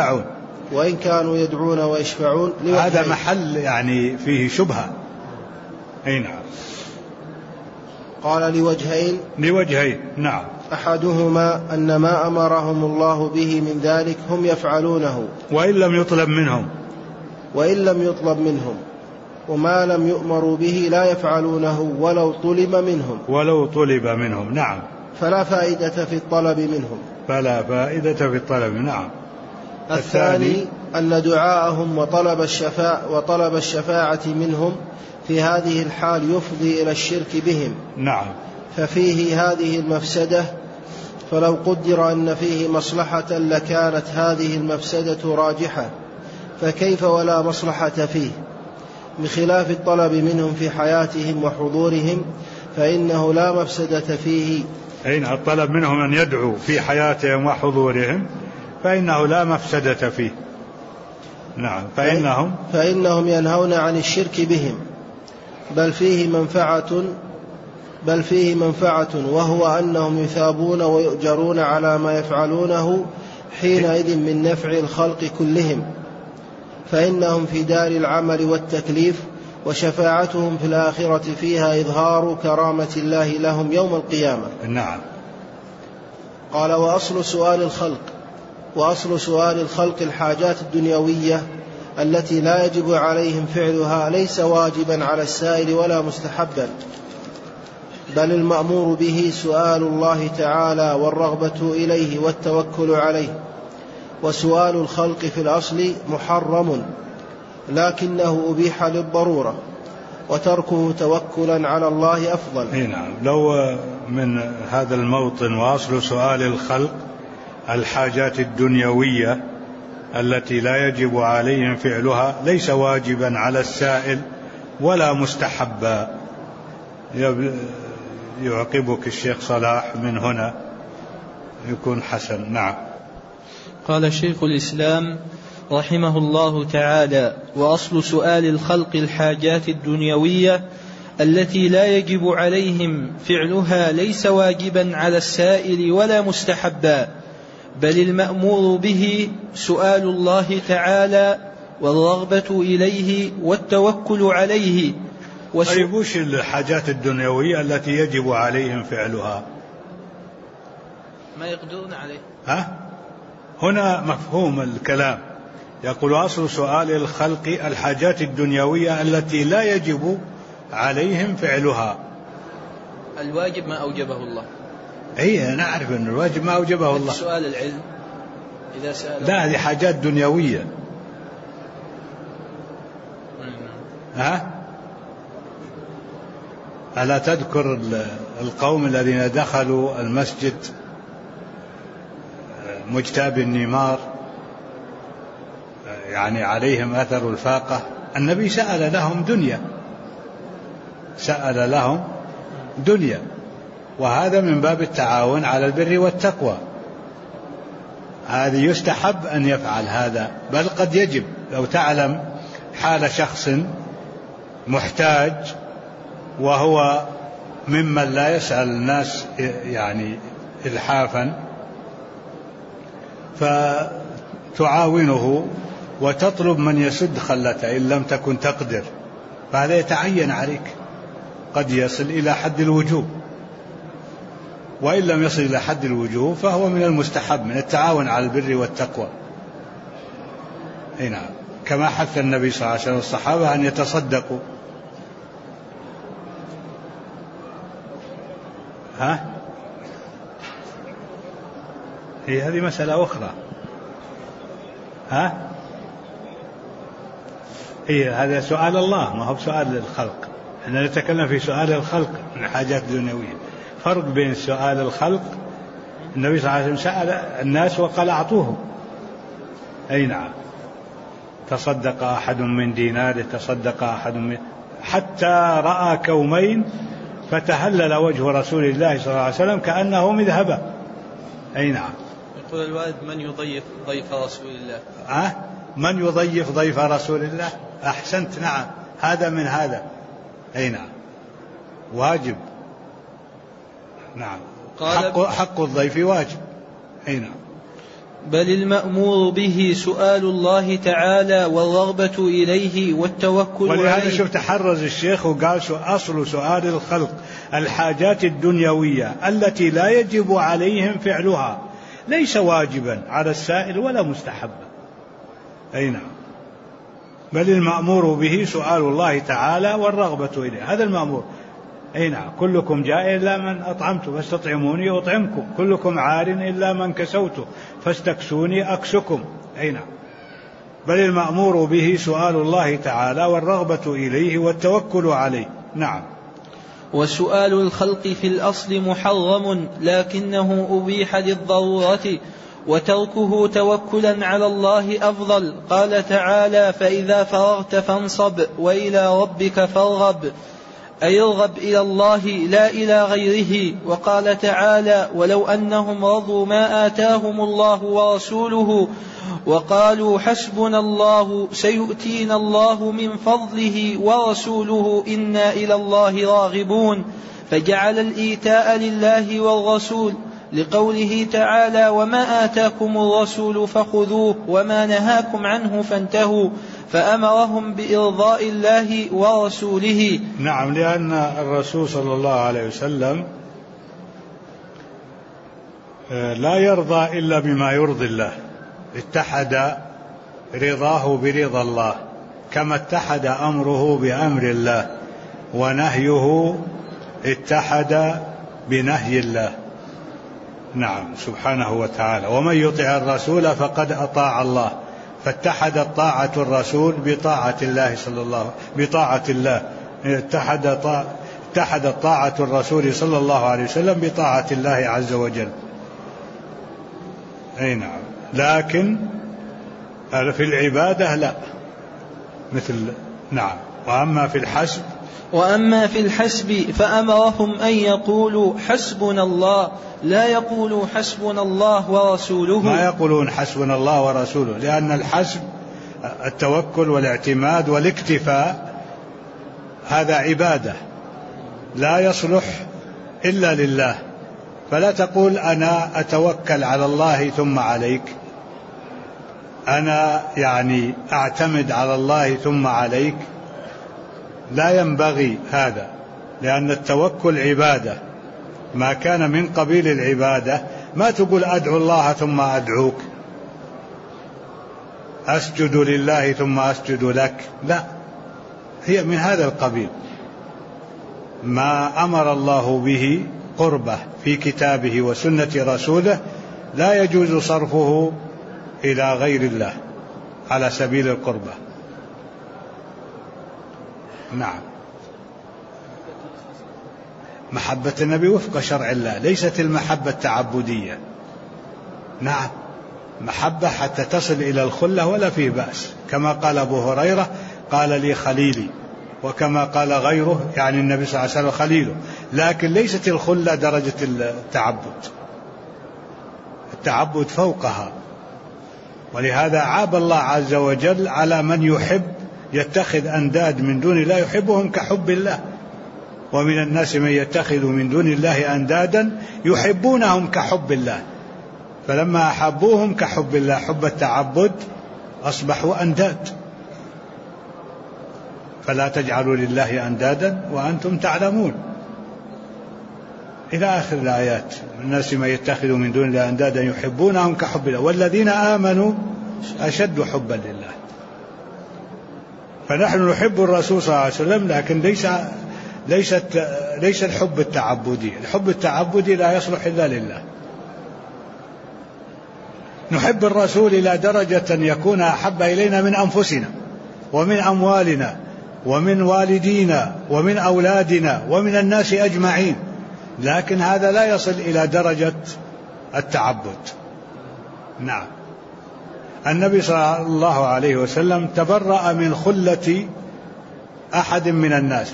ويشفعون هذا محل يعني فيه شبهة. أي نعم. قال: لوجهين. نعم. أحدهما أن ما أمرهم الله به من ذلك هم يفعلونه وإن لم يطلب منهم، وما لم يؤمروا به لا يفعلونه ولو طلب منهم. نعم. فلا فائدة في الطلب منهم. نعم. الثاني أن دعاءهم وطلب الشفاعة منهم في هذه الحال يفضي إلى الشرك بهم. نعم. ففيه هذه المفسدة، فلو قدر أن فيه مصلحة لكانت هذه المفسدة راجحة، فكيف ولا مصلحة فيه؟ بخلاف الطلب منهم في حياتهم وحضورهم فإنه لا مفسدة فيه. أين الطلب منهم أن يدعوا في حياتهم وحضورهم فإنه لا مفسدة فيه. نعم. فإنهم ينهون عن الشرك بهم، بل فيه منفعة وهو أنهم يثابون ويؤجرون على ما يفعلونه حينئذ من نفع الخلق كلهم، فإنهم في دار العمل والتكليف، وشفاعتهم في الآخرة فيها إظهار كرامة الله لهم يوم القيامة. نعم. قال: وأصل سؤال الخلق الحاجات الدنيوية التي لا يجب عليهم فعلها ليس واجبا على السائل ولا مستحبا، بل المأمور به سؤال الله تعالى والرغبة إليه والتوكل عليه. وسؤال الخلق في الأصل محرم لكنه أبيح للضرورة، وتركه توكلا على الله أفضل. نعم. لو من هذا الموطن وأصل سؤال الخلق الحاجات الدنيوية التي لا يجب عليهم فعلها ليس واجبا على السائل ولا مستحبا، يعقبك الشيخ صلاح من هنا يكون حسن. نعم. قال شيخ الإسلام رحمه الله تعالى: وأصل سؤال الخلق الحاجات الدنيوية التي لا يجب عليهم فعلها ليس واجبا على السائل ولا مستحبا، بل المأمور به سؤال الله تعالى والرغبة إليه والتوكل عليه. طيب وش الحاجات الدنيوية التي يجب عليهم فعلها؟ ما يقدرون عليه. هنا مفهوم الكلام، يقول أصل سؤال الخلق الحاجات الدنيوية التي لا يجب عليهم فعلها. الواجب ما أوجبه الله. أي نعرف أن الواجب ما أوجبه الله. سؤال العلم إذا سأل لا، هذه حاجات دنيوية. ألا تذكر القوم الذين دخلوا المسجد مجتاب النمار، يعني عليهم أثر الفاقة؟ النبي سأل لهم دنيا، وهذا من باب التعاون على البر والتقوى. هذه يستحب أن يفعل هذا، بل قد يجب. لو تعلم حال شخص محتاج وهو ممن لا يسأل الناس يعني إلحافا، فتعاونه وتطلب من يسد خلته إن لم تكن تقدر، فهذا يتعين عليك، قد يصل إلى حد الوجوب، وإن لم يصل إلى حد الوجوب فهو من المستحب، من التعاون على البر والتقوى. نعم، كما حث النبي صلى الله عليه وسلم الصحابة أن يتصدقوا. هذه مسألة أخرى. هذا سؤال الله، ما هو سؤال الخلق. احنا نتكلم في سؤال الخلق من الحاجات الدنيوية. فرق بين سؤال الخلق، النبي صلى الله عليه وسلم سأل الناس وقال أعطوهم. نعم، تصدق أحد من ديناره، تصدق أحد من، حتى رأى كومين فتهلل وجه رسول الله صلى الله عليه وسلم كأنه مذهبا. نعم. يقول الوالد: من يضيف ضيف رسول الله؟ من يضيف ضيف رسول الله؟ أحسنت. نعم، هذا من هذا. نعم، واجب. نعم، حق الضيف واجب. نعم. بل المأمور به سؤال الله تعالى والرغبة إليه والتوكل عليه. ولهذا شوف تحرز الشيخ وقال أصل سؤال الخلق الحاجات الدنيوية التي لا يجب عليهم فعلها ليس واجبا على السائل ولا مستحبا. نعم، بل المأمور به سؤال الله تعالى والرغبة إليه، هذا المأمور. نعم، كلكم جائع إلا من أطعمت فاستطعموني أطعمكم، كلكم عار إلا من كسوت فاستكسوني أكسكم. نعم، بل المأمور به سؤال الله تعالى والرغبة إليه والتوكل عليه. نعم. وسؤال الخلق في الأصل محرم، لكنه أبيح للضرورة، وتركه توكلا على الله أفضل. قال تعالى: فإذا فرغت فانصب وإلى ربك فارغب، أي ارغب إلى الله لا إلى غيره. وقال تعالى: ولو أنهم رضوا ما آتاهم الله ورسوله وقالوا حسبنا الله سيؤتينا الله من فضله ورسوله إنا إلى الله راغبون، فجعل الإيتاء لله والرسول، لقوله تعالى: وما آتاكم الرسول فخذوه وما نهاكم عنه فانتهوا، فأمرهم بإرضاء الله ورسوله. نعم، لأن الرسول صلى الله عليه وسلم لا يرضى إلا بما يرضي الله، اتحد رضاه برضا الله، كما اتحد أمره بأمر الله، ونهيه اتحد بنهي الله. نعم، سبحانه وتعالى. ومن يطع الرسول فقد أطاع الله، فاتحدت طاعة الرسول بطاعة الله بطاعة الله، اتحدت طاعة الرسول صلى الله عليه وسلم بطاعة الله عز وجل. نعم، لكن في العبادة لا، مثل. نعم، وأما في الحسب وأما في الحسب فأمرهم أن يقولوا حسبنا الله، لا يقولوا حسبنا الله ورسوله. ما يقولون حسبنا الله ورسوله، لأن الحسب التوكل والاعتماد والاكتفاء هذا عبادة لا يصلح إلا لله، فلا تقول أنا أتوكل على الله ثم عليك، أنا يعني أعتمد على الله ثم عليك، لا ينبغي هذا، لأن التوكل عبادة، ما كان من قبيل العبادة. ما تقول أدعو الله ثم أدعوك، أسجد لله ثم أسجد لك، لا، هي من هذا القبيل. ما أمر الله به قربه في كتابه وسنة رسوله لا يجوز صرفه إلى غير الله على سبيل القربة. نعم، محبة النبي وفق شرع الله، ليست المحبة التعبدية. نعم، محبة حتى تصل إلى الخلة ولا فيه بأس، كما قال أبو هريرة قال لي خليلي، وكما قال غيره يعني النبي صلى الله عليه وسلم خليله، لكن ليست الخلة درجة التعبد، التعبد فوقها. ولهذا عاب الله عز وجل على من يحب يتخذ أنداد من دون الله يحبهم كحب الله، ومن الناس من يتخذ من دون الله أندادا يحبونهم كحب الله، فلما أحبوهم كحب الله حب التعبد أصبحوا أنداد. فلا تجعلوا لله أندادا وأنتم تعلمون إلى آخر الآيات. الناس من يتخذ من دون الله أندادا يحبونهم كحب الله والذين آمنوا أشد حبا لله. فنحن نحب الرسول صلى الله عليه وسلم، لكن ليس الحب التعبدي. الحب التعبدي لا يصلح إلا لله. نحب الرسول إلى درجة يكون أحب إلينا من أنفسنا ومن أموالنا ومن والدينا ومن أولادنا ومن الناس أجمعين، لكن هذا لا يصل إلى درجة التعبد. نعم، النبي صلى الله عليه وسلم تبرأ من خلة أحد من الناس.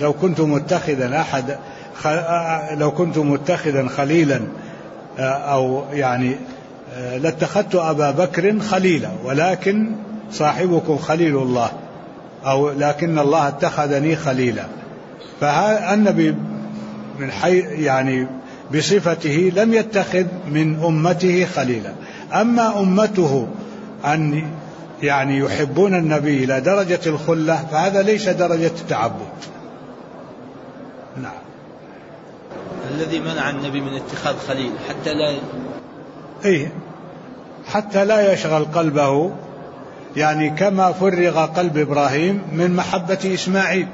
لو كنت متخذا خليلا أو يعني لاتخذت أبا بكر خليلا، ولكن صاحبكم خليل الله، أو لكن الله اتخذني خليلا. فالنبي من يعني بصفته لم يتخذ من أمته خليلا. أما أمته أن يعني يحبون النبي إلى درجة الخلة فهذا ليس درجة التعبد. نعم. الذي منع النبي من اتخاذ خليل حتى لا يشغل قلبه، يعني كما فرغ قلب إبراهيم من محبة إسماعيل.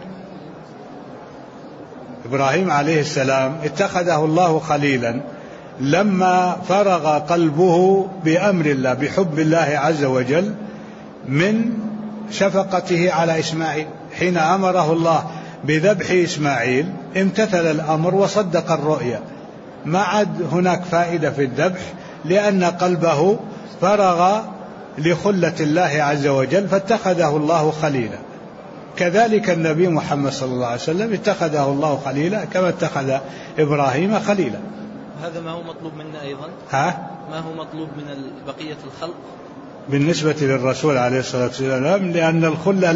إبراهيم عليه السلام اتخذه الله خليلا لما فرغ قلبه بأمر الله بحب الله عز وجل من شفقته على إسماعيل. حين أمره الله بذبح إسماعيل امتثل الأمر وصدق الرؤيا، ما عاد هناك فائدة في الذبح لأن قلبه فرغ لخلة الله عز وجل فاتخذه الله خليلا. كذلك النبي محمد صلى الله عليه وسلم اتخذه الله خليلا كما اتخذ إبراهيم خليلا. هذا ما هو مطلوب منا أيضا؟ ما هو مطلوب من بقية الخلق بالنسبة للرسول عليه الصلاة والسلام؟ لأن الخلة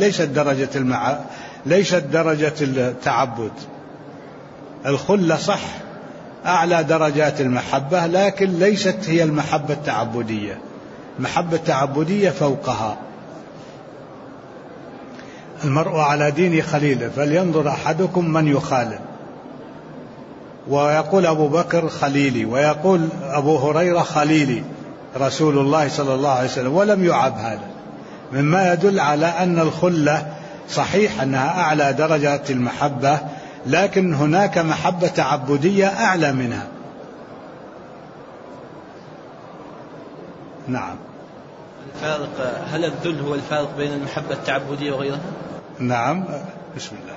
ليست درجة التعبد. الخلة صح أعلى درجات المحبة، لكن ليست هي المحبة التعبدية. المحبة التعبدية فوقها. المرء على دين خليله فلينظر أحدكم من يخالل. ويقول أبو بكر خليلي، ويقول أبو هريرة خليلي رسول الله صلى الله عليه وسلم، ولم يعب هذا، مما يدل على أن الخلة صحيح أنها أعلى درجات المحبة، لكن هناك محبة تعبدية أعلى منها. نعم. الفارق، هل الذل هو الفارق بين المحبة التعبدية وغيرها؟ نعم. بسم الله.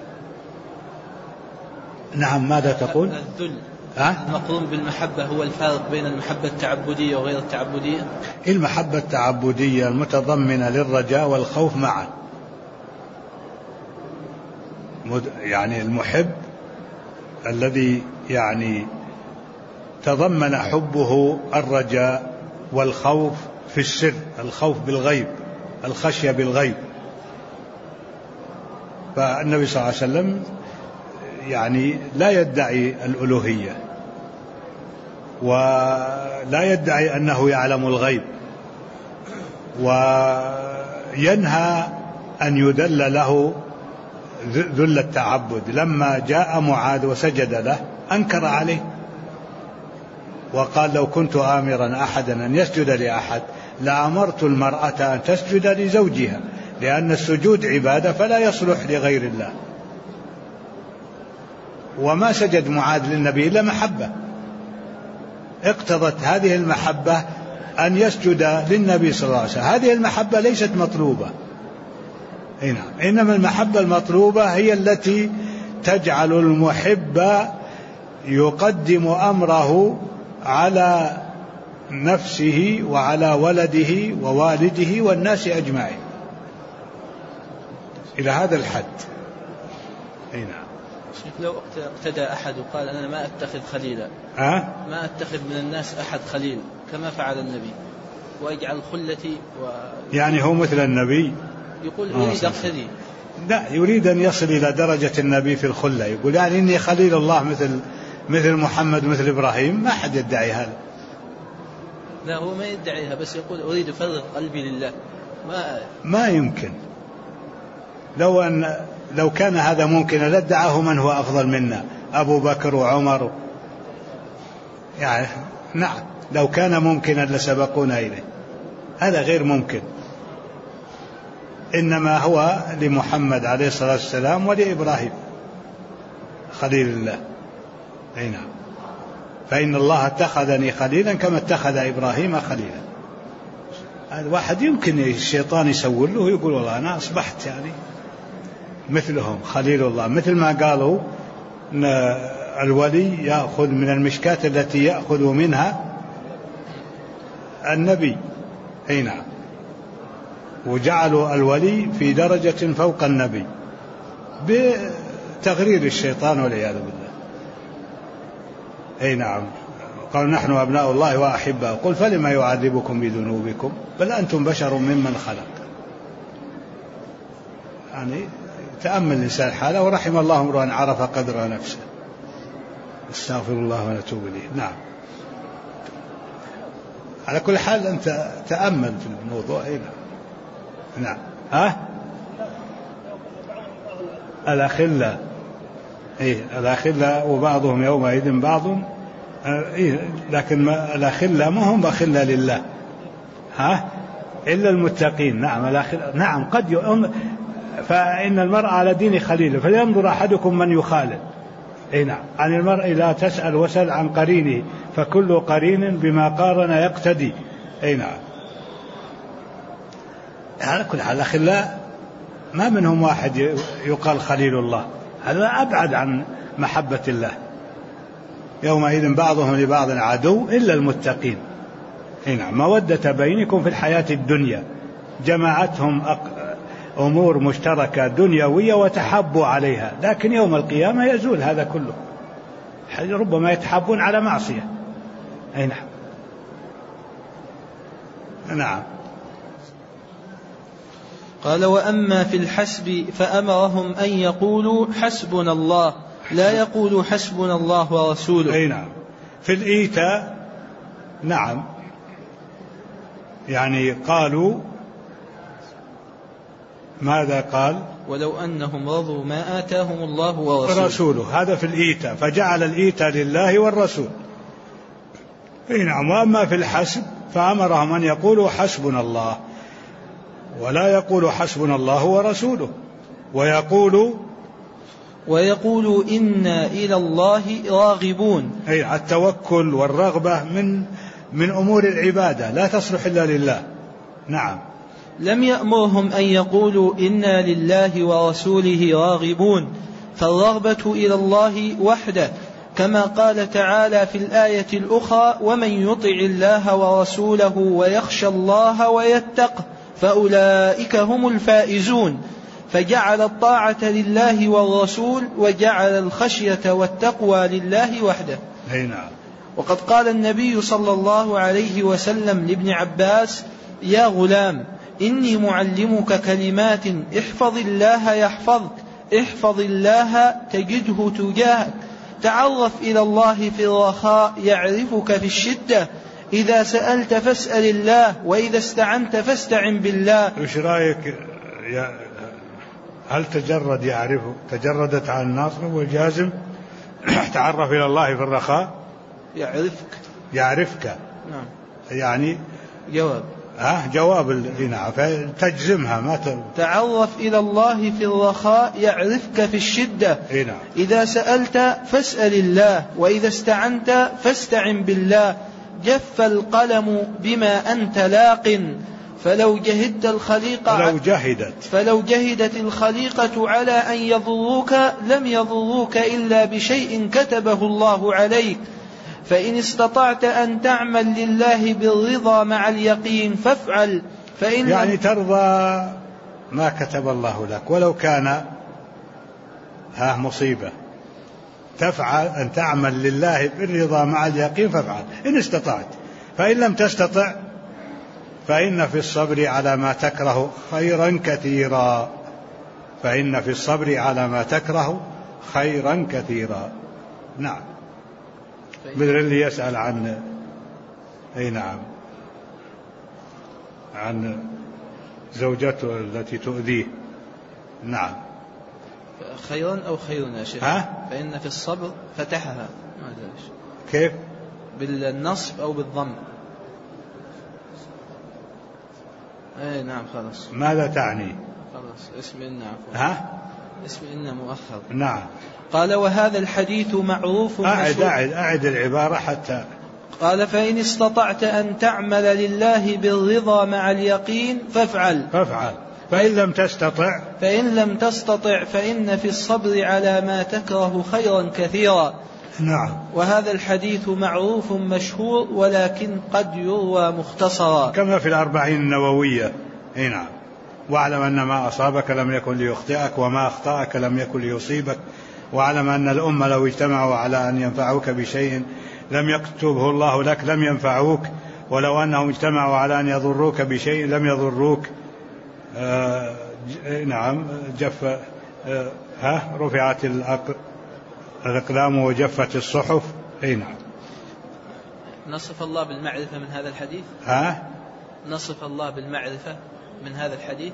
نعم. ماذا تقول؟ الذل المقرون بالمحبة هو الفارق بين المحبة التعبدية وغير التعبدية؟ المحبة التعبدية المتضمنة للرجاء والخوف معا، يعني المحب الذي يعني تضمن حبه الرجاء والخوف في السر، الخوف بالغيب، الخشية بالغيب. فالنبي صلى الله عليه وسلم يعني لا يدعي الألوهية ولا يدعي أنه يعلم الغيب، وينهى أن يدل له ذل التعبد. لما جاء معاذ وسجد له أنكر عليه وقال لو كنت آمرا أحدا أن يسجد لأحد لأمرت المرأة أن تسجد لزوجها، لأن السجود عبادة فلا يصلح لغير الله. وما سجد معاذ للنبي إلا محبة، اقتضت هذه المحبة أن يسجد للنبي صلى الله عليه وسلم. هذه المحبة ليست مطلوبة، إنما المحبة المطلوبة هي التي تجعل المحب يقدم أمره على نفسه وعلى ولده ووالده والناس أجمعين إلى هذا الحد. لو اقتدى أحد وقال أنا ما أتخذ خليلا، ما أتخذ من الناس أحد خليل كما فعل النبي ويجعل خلتي يعني هو مثل النبي، يقول يريد أقتدي، لا يريد أن يصل إلى درجة النبي في الخلة، يقول يعني إني خليل الله مثل محمد مثل إبراهيم. ما حد يدعي هذا. لا هو ما يدعيها، بس يقول أريد فرغ قلبي لله. ما يمكن. لو كان هذا ممكن لادعاه من هو أفضل منا، أبو بكر وعمر يعني. نعم لو كان ممكنا لسبقونا إليه، هذا غير ممكن. إنما هو لمحمد عليه الصلاة والسلام ولإبراهيم خليل الله. نعم فإن الله اتخذني خليلا كما اتخذ إبراهيم خليلا. هذا واحد يمكن الشيطان يسول له ويقول والله أنا أصبحت يعني مثلهم خليل الله، مثل ما قالوا إن الولي يأخذ من المشكاة التي يأخذ منها النبي. نعم وجعلوا الولي في درجة فوق النبي بتغرير الشيطان والعياذ بالله. نعم قالوا نحن أبناء الله وأحباؤه قل فلما يعذبكم بذنوبكم بل أنتم بشر ممن خلق. يعني تأمل الإنسان حاله ورحم الله امرؤا عرف قدر نفسه. استغفر الله ونتوب إليه. نعم على كل حال أنت تأمل في الموضوع. نعم الأخلاء الأخلاء وبعضهم يومئذ بعض لكن الأخلاء ما هم أخلاء لله إلا المتقين. نعم نعم قد فإن المرء على دين خليله فلينظر أحدكم من يخالل. نعم عن المرء لا تسأل وسل عن قرينه فكل قرين بما قارن يقتدي. نعم على كل حال الأخلاء ما منهم واحد يقال خليل الله، هذا أبعد عن محبة الله. يومئذ بعضهم لبعض عدو إلا المتقين. نعم مودة بينكم في الحياة الدنيا، جمعتهم أمور مشتركة دنيوية وتحبوا عليها، لكن يوم القيامة يزول هذا كله، ربما يتحبون على معصية. نعم قال وأما في الحسب فأمرهم أن يقولوا حسبنا الله لا يقولوا حسبنا الله ورسوله. نعم في الإيتاء نعم يعني قالوا ماذا قال ولو أنهم رضوا ما آتاهم الله ورسوله. هذا في الإيتاء فجعل الإيتاء لله والرسول. نعم وأما في الحسب فأمرهم أن يقولوا حسبنا الله ولا يقولوا حسبنا الله ورسوله ويقولوا إنا إلى الله راغبون. التوكل والرغبة من أمور العبادة لا تصلح إلا لله. نعم لم يأمرهم أن يقولوا إنا لله ورسوله راغبون، فالرغبة إلى الله وحده كما قال تعالى في الآية الأخرى ومن يطع الله ورسوله ويخشى الله ويتقه فأولئك هم الفائزون. فجعل الطاعة لله والرسول وجعل الخشية والتقوى لله وحده. نعم. وقد قال النبي صلى الله عليه وسلم لابن عباس: يا غلام إني معلمك كلمات احفظ الله يحفظك، احفظ الله تجده تجاهك، تعرف إلى الله في الرخاء يعرفك في الشدة، إذا سألت فاسأل الله، وإذا استعنت فاستعن بالله. وش رأيك هل تجردت عن الناصب والجازم؟ تعرف إلى الله في الرخاء يعرفك. نعم. يعني جواب. جواب. نعم. فتجزمها ما تعرف إلى الله في الرخاء يعرفك في الشدة. نعم. إذا سألت فاسأل الله، وإذا استعنت فاستعن بالله. جف القلم بما أنت لاق، فلو جهدت الخليقة على أن يضروك لم يضروك إلا بشيء كتبه الله عليك. فإن استطعت أن تعمل لله بالرضا مع اليقين فافعل، يعني ترضى ما كتب الله لك ولو كان مصيبة، تفعل أن تعمل لله بالرضا مع اليقين فافعل إن استطعت. فإن لم تستطع فإن في الصبر على ما تكره خيرا كثيرا. فإن في الصبر على ما تكره خيرا كثيرا. نعم. مثل اللي يسأل عن نعم عن زوجته التي تؤذيه. نعم. خيرا أو خيرنا شيخ؟ فإن في الصبر فتحها. كيف؟ بالنصب أو بالضم؟ نعم. خلاص. ماذا تعني؟ خلاص اسم إن. عفوا. اسم إن مؤخر. نعم. قال: وهذا الحديث معروف. أعد العبارة حتى. قال: فإن استطعت أن تعمل لله بالرضا مع اليقين فافعل. فإن لم تستطع فإن في الصبر على ما تكره خيرا كثيرا. نعم. وهذا الحديث معروف مشهور، ولكن قد يروى مختصرا كما في الأربعين النووية. نعم. واعلم أن ما أصابك لم يكن ليخطئك، وما أخطأك لم يكن ليصيبك، واعلم أن الأمة لو اجتمعوا على أن ينفعوك بشيء لم يكتبه الله لك لم ينفعوك، ولو أنهم اجتمعوا على أن يضروك بشيء لم يضروك. نعم. رفعت الأقلام وجفت الصحف. نعم. نصف الله بالمعرفة من هذا الحديث. نصف الله بالمعرفة من هذا الحديث.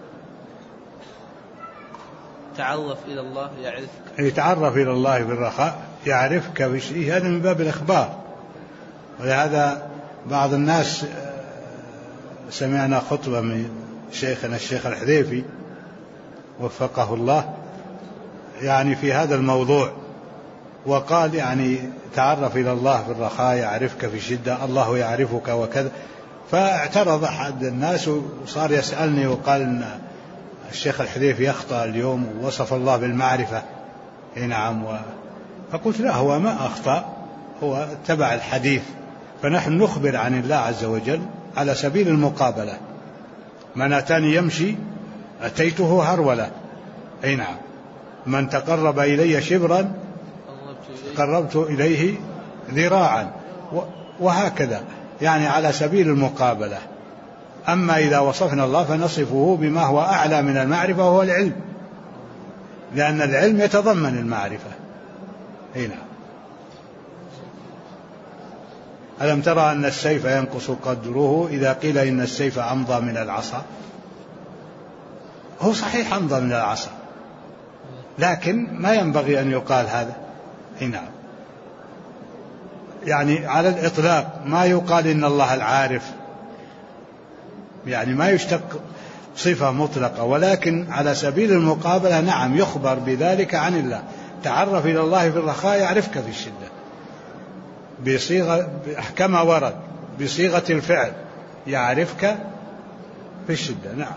تعرف إلى الله يعرفك. يتعرف إلى الله بالرخاء يعرفك بشيء، هذا من باب الإخبار. ولهذا بعض الناس سمعنا خطبة من شيخنا الشيخ الحذيفي وفقه الله يعني في هذا الموضوع، وقال يعني تعرف إلى الله في الرخاء يعرفك في الشدة، الله يعرفك وكذا. فاعترض أحد الناس وصار يسألني وقال إن الشيخ الحذيفي يخطأ اليوم ووصف الله بالمعرفة. نعم. فقلت لا، هو ما أخطأ، هو اتبع الحديث. فنحن نخبر عن الله عز وجل على سبيل المقابلة. من أتاني يمشي أتيته هرولة. نعم. من تقرب إلي شبرا قربت إليه ذراعا، وهكذا يعني على سبيل المقابلة. أما إذا وصفنا الله فنصفه بما هو أعلى من المعرفة وهو العلم، لأن العلم يتضمن المعرفة. نعم. ألم ترى أن السيف ينقص قدره إذا قيل إن السيف أمضى من العصا؟ هو صحيح أمضى من العصا، لكن ما ينبغي أن يقال هذا. نعم. يعني على الإطلاق ما يقال إن الله العارف، يعني ما يشتق صفة مطلقة، ولكن على سبيل المقابلة نعم يخبر بذلك عن الله. تعرف إلى الله في الرخاء يعرفك في الشدة، بصيغة كما ورد بصيغة الفعل يعرفك في الشدة. نعم.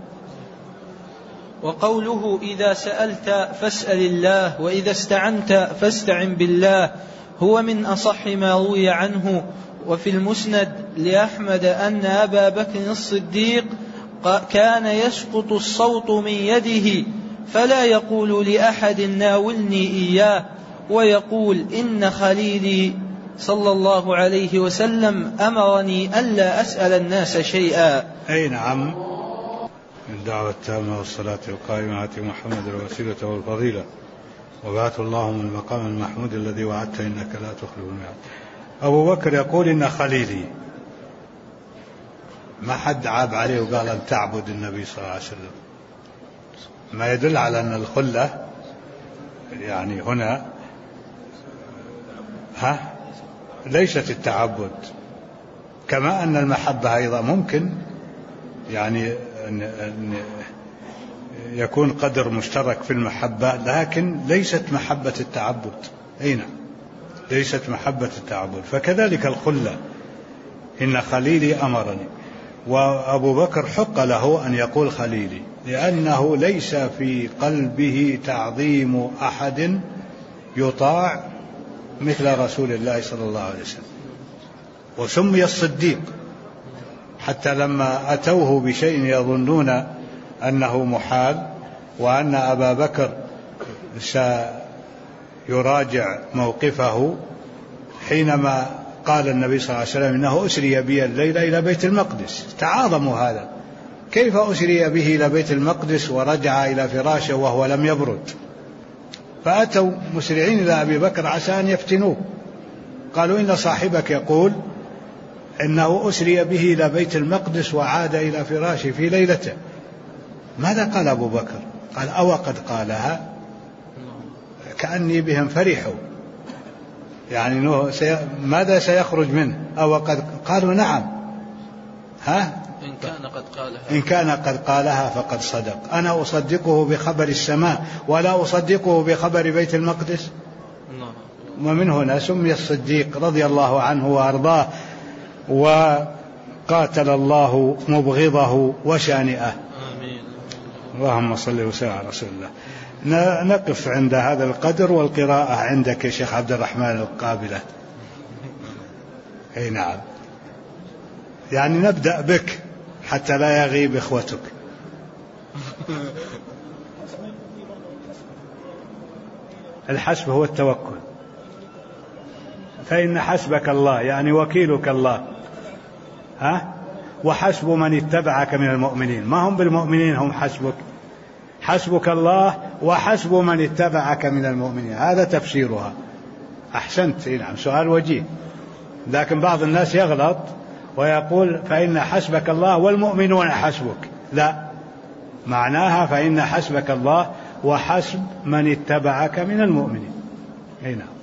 وقوله إذا سألت فاسأل الله وإذا استعنت فاستعن بالله هو من أصح ما روي عنه. وفي المسند لأحمد أن أبا بكر الصديق كان يسقط الصوت من يده فلا يقول لأحد ناولني إياه، ويقول إن خليلي صلى الله عليه وسلم أمرني ألا أسأل الناس شيئا. أي نعم. الدعوة التامة والصلاة القائمة آت محمد الوسيلة والفضيلة وبعث الله من المقام المحمود الذي وعدت إنك لا تخلف الميعاد. أبو بكر يقول إن خليلي، ما حد عاب عليه وقال أن تعبد النبي صلى الله عليه وسلم، ما يدل على أن الخلة يعني هنا ليست التعبد، كما أن المحبة أيضا ممكن يعني أن يكون قدر مشترك في المحبة، لكن ليست محبة التعبد. أين ليست محبة التعبد، فكذلك الخلة إن خليلي أمرني. وأبو بكر حق له أن يقول خليلي، لأنه ليس في قلبه تعظيم أحد يطاع مثل رسول الله صلى الله عليه وسلم. وسمي الصديق حتى لما أتوه بشيء يظنون أنه محال وأن أبا بكر سيراجع موقفه، حينما قال النبي صلى الله عليه وسلم إنه أسري بي الليلة إلى بيت المقدس، تعاظموا هذا، كيف أسري به إلى بيت المقدس ورجع إلى فراشه وهو لم يبرد؟ فأتوا مسرعين إلى أبي بكر عسى أن يفتنوه، قالوا إن صاحبك يقول إنه أسري به إلى بيت المقدس وعاد إلى فراشه في ليلته. ماذا قال أبو بكر؟ قال أو قد قالها، كأني بهم فرحوا، يعني ماذا سيخرج منه؟ أو قد قالوا نعم، إن كان قد قالها فقد صدق. أنا أصدقه بخبر السماء ولا أصدقه بخبر بيت المقدس. ومن هنا سمي الصديق رضي الله عنه وأرضاه، وقاتل الله مبغضه وشانئه. اللهم صل وسلم على رسول الله. نقف عند هذا القدر، والقراءة عندك يا شيخ عبد الرحمن القابلة. أي نعم، يعني نبدأ بك حتى لا يغيب إخوتك. الحسب هو التوكل، فإن حسبك الله يعني وكيلك الله، وحسب من اتبعك من المؤمنين، ما هم بالمؤمنين، هم حسبك، حسبك الله وحسب من اتبعك من المؤمنين، هذا تفسيرها. أحسنت، نعم، سؤال وجيه، لكن بعض الناس يغلط ويقول فإن حسبك الله والمؤمنون حسبك، لا، معناها فإن حسبك الله وحسب من اتبعك من المؤمنين. نعم.